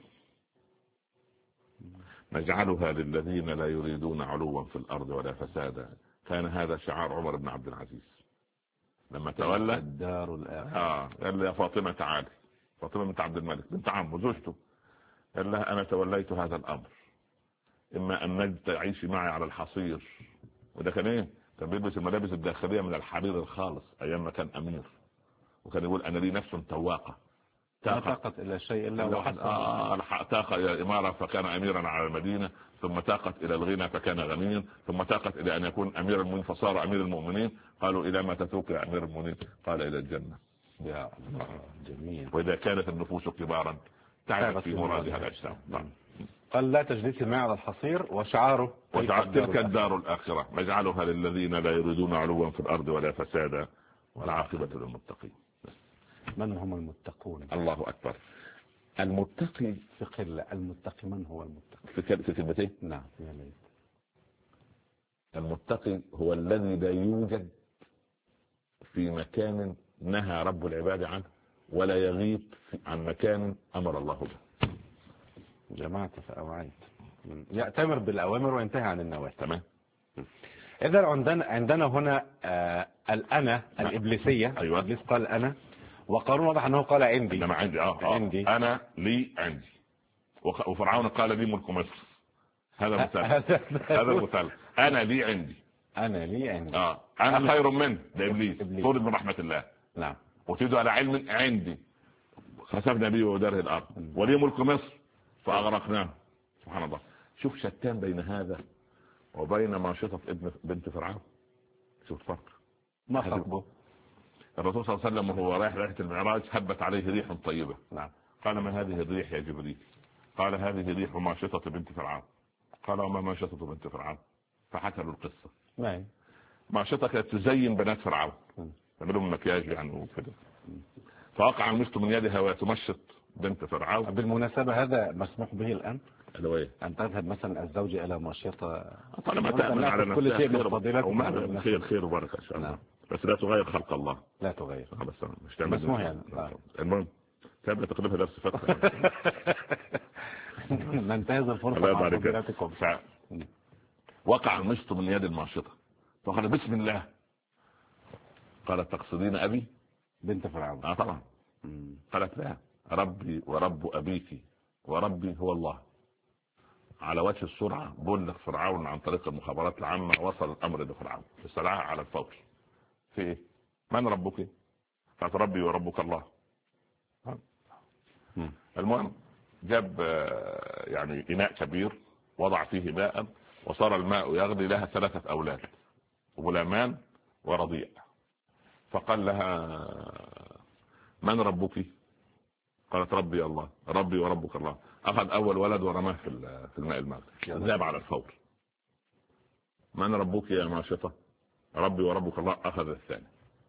نجعلها للذين لا يريدون علوا في الأرض ولا فسادا. كان هذا شعار عمر بن عبد العزيز لما تولى الدار الآخرة. قال لي يا فاطمة تعالي. فاطمة بنت عبد الملك بنت عمه زوجته. قال لها أنا توليت هذا الأمر، إما أن تعيشي معي على الحصير. وده كان إيه؟ كان بيلبس الملابس الداخلية من الحرير الخالص أيام ما كان أمير، وكان يقول أنا لي نفس تواقة تاقت إلى الشيء إلا وحسن. تاق إلى الإمارة فكان أميرا على المدينة، ثم تاقت إلى الغنى فكان غنيا، ثم تاقت إلى أن يكون أمير المؤمنين فصار أمير المؤمنين. قالوا إلى ما تتوق يا أمير المؤمنين؟ قال إلى الجنة. يا الله جميل. وإذا كانت النفوس كبارا تعبت في مرادها الأجسام. قال لا تجلس معي على الحصير وشعاره تلك الدار الآخرة نجعلها للذين لا يريدون علوا في الأرض ولا فسادا والعاقبة للمتقين. من هم المتقون؟ الله أكبر. المتقي في قلة. المتقي من هو المتقي؟ في كلمتين. نعم يا ليت. المتقي هو الذي لا يوجد في مكان نهى رب العباد عنه ولا يغيب عن مكان أمر الله به. جماعة فأوعيت، يأتمر بالأوامر وينتهي عن النواهي. تمام. إذا عندنا هنا الأنا الإبليسية. أيوة. إبليس قال أنا، وقارون واضح أنه قال عندي. إنما عندي عندي أنا لي عندي. وفرعون قال لي ملك مصر. هذا مثال. هذا مثال. أنا لي عندي. أنا لي عندي. أنا خير منه. ده إبليس طرد من رحمة الله. نعم. وتدعو على علم عندي خسفنا به وداره الأرض ولي ملك مصر فأغرقناه. سبحان الله. شوف شتان بين هذا وبين ماشطة بنت فرعون. شوف الفرق. ما فرقه؟ الرسول صلى الله عليه وسلم وهو رايح رحلة المعراج هبت عليه ريح طيبة. نعم. قال ما هذه الريح يا جبريل؟ قال هذه ريح ماشطة بنت فرعون. قال وما ماشطة بنت فرعون؟ فحكى له القصة. نعم. ماشطة كانت تزين بنات فرعون، تعمل لهم مكياج يعني وكده. فوقع المشط من يدها وتمشط بنت فرعون. بالمناسبة هذا مسموح به الآن؟ أن تذهب مثلا الزوجة إلى ماشطة طالما تأمن على نفسها كل شيء من فضيلة خير وبركة إن شاء الله. نعم. بس لا تغير خلق الله. لا تغير. بس مش تعمل مسموح يعني. المهم تبقى تقلبها درس فترة. ننتهز الفرصة مع فضيلتكم. وقع المشط من يد الماشطة فقال بسم الله. قالت تقصدين أبي؟ بنت فرعون. طبعا. قالت لا، ربي ورب أبيك وربي هو الله. على وجه السرعة بلغ فرعون عن طريق المخابرات العامة، وصل الأمر لفرعون استدعاها على الفور. في إيه؟ من ربك؟ قالت ربي وربك الله. المهم جاب يعني إناء كبير وضع فيه ماء وصار الماء يغلي. لها 3 أولاد، غلامان ورضيع. فقال لها من ربك؟ قالت ربي الله، ربي وربك الله. أخذ أول ولد ورماه في الماء المغلي، ذهب على الفور. من ربك يا ماشطة؟ ربي وربك الله. أخذ الثاني.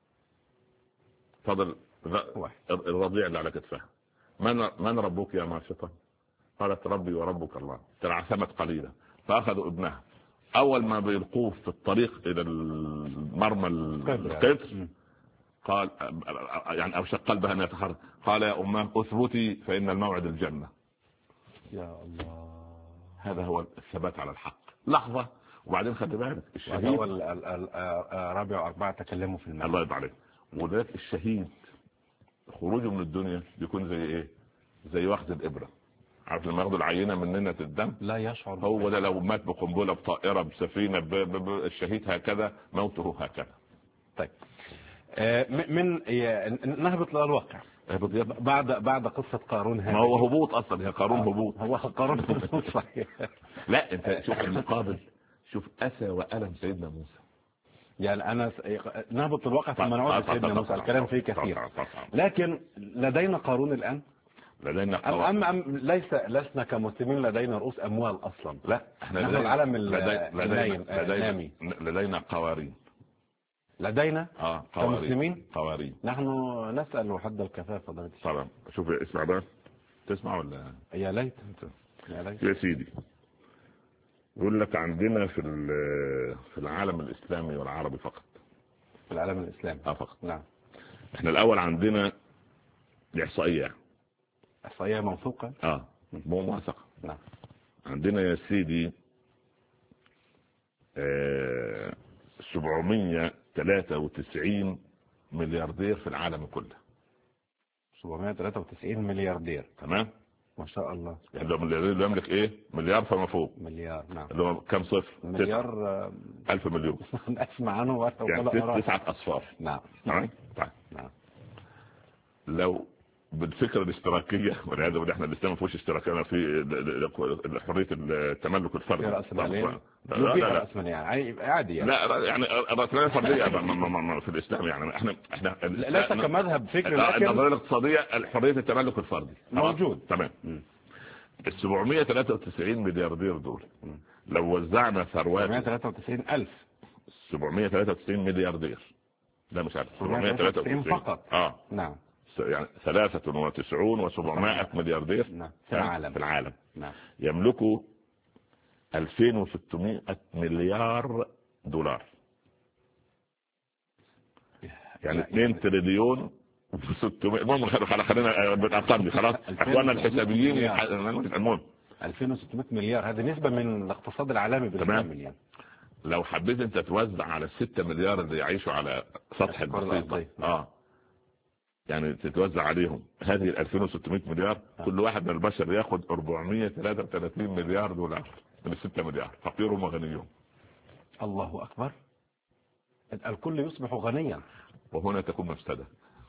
فضل الرضيع اللي على كتفها. من ربك يا ماشطة؟ قالت ربي وربك الله. تلعثمت قليلا فأخذوا ابنها. أول ما بيلقوه في الطريق إلى المرمى القدر قال يعني أو شق قلبها أن يتحرك. قال يا أمه أثبتي فإن الموعد الجنة. يا الله. هذا هو الثبات على الحق. لحظة وبعدين خلي بالك الشهيد رابع و4 تكلموا في الماء. الله يرضى عليك. وذلك الشهيد خروجه من الدنيا بيكون زي ايه؟ زي واخد الإبرة. عارف لما ياخدوا العينة مننا الدم لا يشعر. هو ده لو مات بقنبلة بطائرة بسفينة الشهيد هكذا موته هكذا. طيب من نهبط للواقع بعد قصة قارون. ما هو هبوط اصلا. يا قارون هبوط. هو قارون هبوط صحيح. لا انت شوف المقابل. شوف اسى والم سيدنا موسى. يعني انا نهبط للواقع ثم نعود لسيدنا موسى. الكلام فيه كثير. لكن لدينا قارون الان. لدينا لسنا كمسلمين لدينا رؤوس اموال اصلا. لا احنا العالم النامي. لدينا قوارين. لدينا كمسلمين قوارين. نحن نسأل وحد الكفاف فضلت. طبعا. شوف اسمع بقى. تسمع ولا؟ يا ليت. يا سيدي يقول لك عندنا في العالم الإسلامي والعربي فقط. في العالم الإسلامي فقط. نعم. احنا الأول عندنا الإحصائية. إحصائية موثوقة. مو موثقة. نعم. عندنا يا سيدي 793 ملياردير في العالم كله. 793 ملياردير. تمام. ما شاء الله. يعني لو ملياردير يملك ايه؟ مليار فما فوق. مليار. نعم. اللي هو كم صفر؟ مليار 1000 مليون. اسمع عنه يعني 9 أصفار. نعم. طيب. نعم. لو بالفكرة الاشتراكية والعياذ بالله احنا الاسلام ما فيهوش اشتراكية في حرية التملك الفردي. لا عادي يعني. لا يعني الرأسمالية الفردية في الاسلام يعني احنا ليس كمذهب فكري لكن النظرية الاقتصادية حرية التملك الفردي موجود. تمام. ال 793 ملياردير دول لو وزعنا ثروات 793 ملياردير. لا مش عارف 793 فقط. نعم. يعني 93 و700 ملياردير نعم. في العالم. نعم. يملكوا 2600 مليار دولار، يعني 2 تريليون و600. المهم خلينا بالارقام دي خلاص. اخواننا الحسابيين المهم 2600 مليار، هذه نسبة من الاقتصاد العالمي بالكامل يعني. لو حبيت انت توزع على 6 مليار اللي يعيشوا على سطح البسيط يعني تتوزع عليهم هذه 2600 مليار، كل واحد من البشر ياخد 433 مليار دولار من 6 مليار، فقيرهم وغنيهم. الله أكبر، الكل يصبح غنيا، وهنا تكون مفسدة.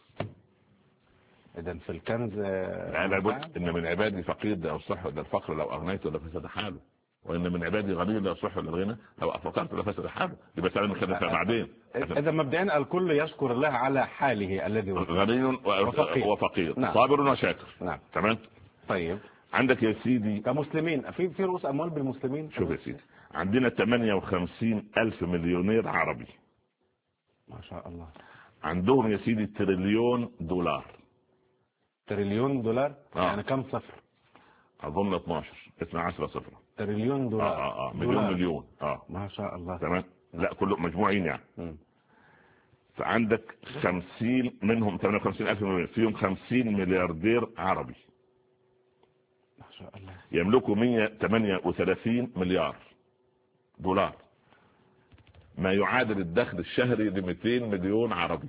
إذن في الكنز لا لابد إن من عبادي فقير لا يصح إلا الفقر لو أغنيت لفسد حاله، وإن من عبادي غني لا يصح إلا الغنى لو أفقرت لفسد حاله. دي بس أنا نتكلم بعدين. إذا مبدئيا الكل يشكر الله على حاله الذي هو غني وفقير. نعم. صابر وشاكر. نعم. تمام. طيب عندك يا سيدي كمسلمين في رؤوس أموال بالمسلمين. شوف يا سيدي، عندنا 58,000 مليونير عربي ما شاء الله. عندهم يا سيدي تريليون دولار. تريليون دولار يعني كم صفر؟ اظن 12 صفر. تريليون دولار. مليون. ما شاء الله. تمام. لا كله مجموعين يعني. فعندك 50 منهم 58,000 مليون، فيهم 50 ملياردير عربي ما شاء الله، يملكوا 138 مليار دولار، ما يعادل الدخل الشهري ل 200 مليون عربي.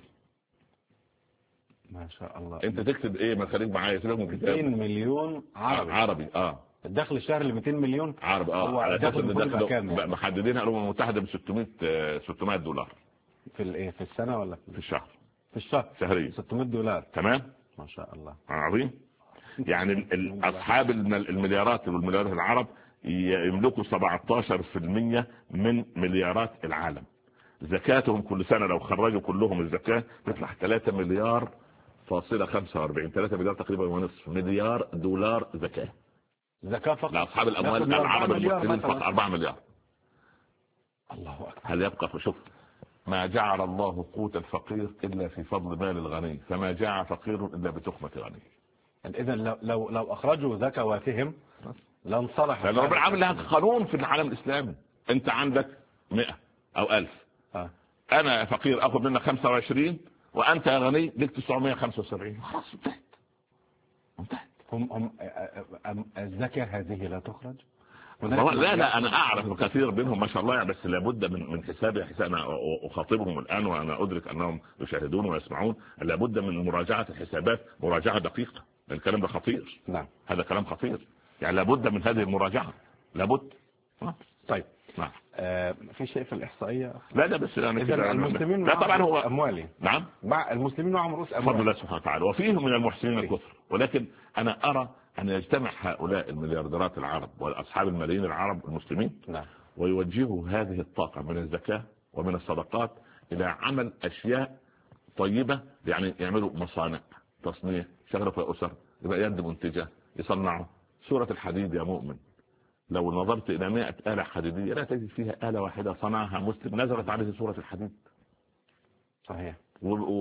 ما شاء الله. انت تكتب ايه؟ ما خليك معايا، سيبك من كتاب. 200 مليون عربي. الدخل الشهري ل 200 مليون عربي. على اساس ان الدخل محددينها الامم المتحده ب 600 دولار في السنه ولا في الشهر؟ في الشهر شهريا 600 دولار. تمام. ما شاء الله، عظيم. يعني اصحاب المليارات والمليارات العرب يملكوا 17% من مليارات العالم. زكاتهم كل سنه لو خرجوا كلهم الزكاه تطلع 3 مليار فاصلة 45، 3 مليار تقريبا ونصف مليار دولار زكاه فقط لاصحاب الاموال العرب المسلمين فقط. 4 مليار. الله اكبر. هل يبقى؟ شوف، ما جعل الله قوت الفقير الا في فضل مال الغني، فما جاع فقير الا بتخمه غني. اذا لو اخرجوا زكواتهم لانصلح. لان ربنا عامل لها قانون في العالم الاسلامي. انت عندك 100 أو 1000، انا فقير اخذ منك 25 وانت يا غني لك 975. خلاص انتهت. هم الزكاة هذه لا تخرج؟ لا انا اعرف كثير منهم ما شاء الله، بس لابد من حسابي. انا اخاطبهم الان وانا ادرك انهم يشاهدون ويسمعون. لابد من مراجعه الحسابات، مراجعه دقيقه. الكلام ده خطير. نعم. هذا كلام خطير، يعني لابد من هذه المراجعه، لابد. طيب. نعم. في شيء في الإحصائية؟ لا بس يعني كده المسلمين لا طبعا هو أموالي. نعم. المسلمين معهم رؤوس أموال بفضل الله سبحانه وتعالى، وفيهم من المحسنين الكثر. ولكن أنا أرى أن يجتمع هؤلاء المليارديرات العرب وأصحاب الملايين العرب المسلمين. نعم. ويوجهوا هذه الطاقة من الزكاة ومن الصدقات إلى عمل أشياء طيبة، يعني يعملوا مصانع تصنيع، شغلة في أسر، يبقى يد منتجة يصنعوا. سورة الحديد يا مؤمن، لو نظرت إلى 100 آلة حديدية لا تجد فيها آلة واحدة صنعها مسلم نزلت عليه سورة الحديد. صحيح.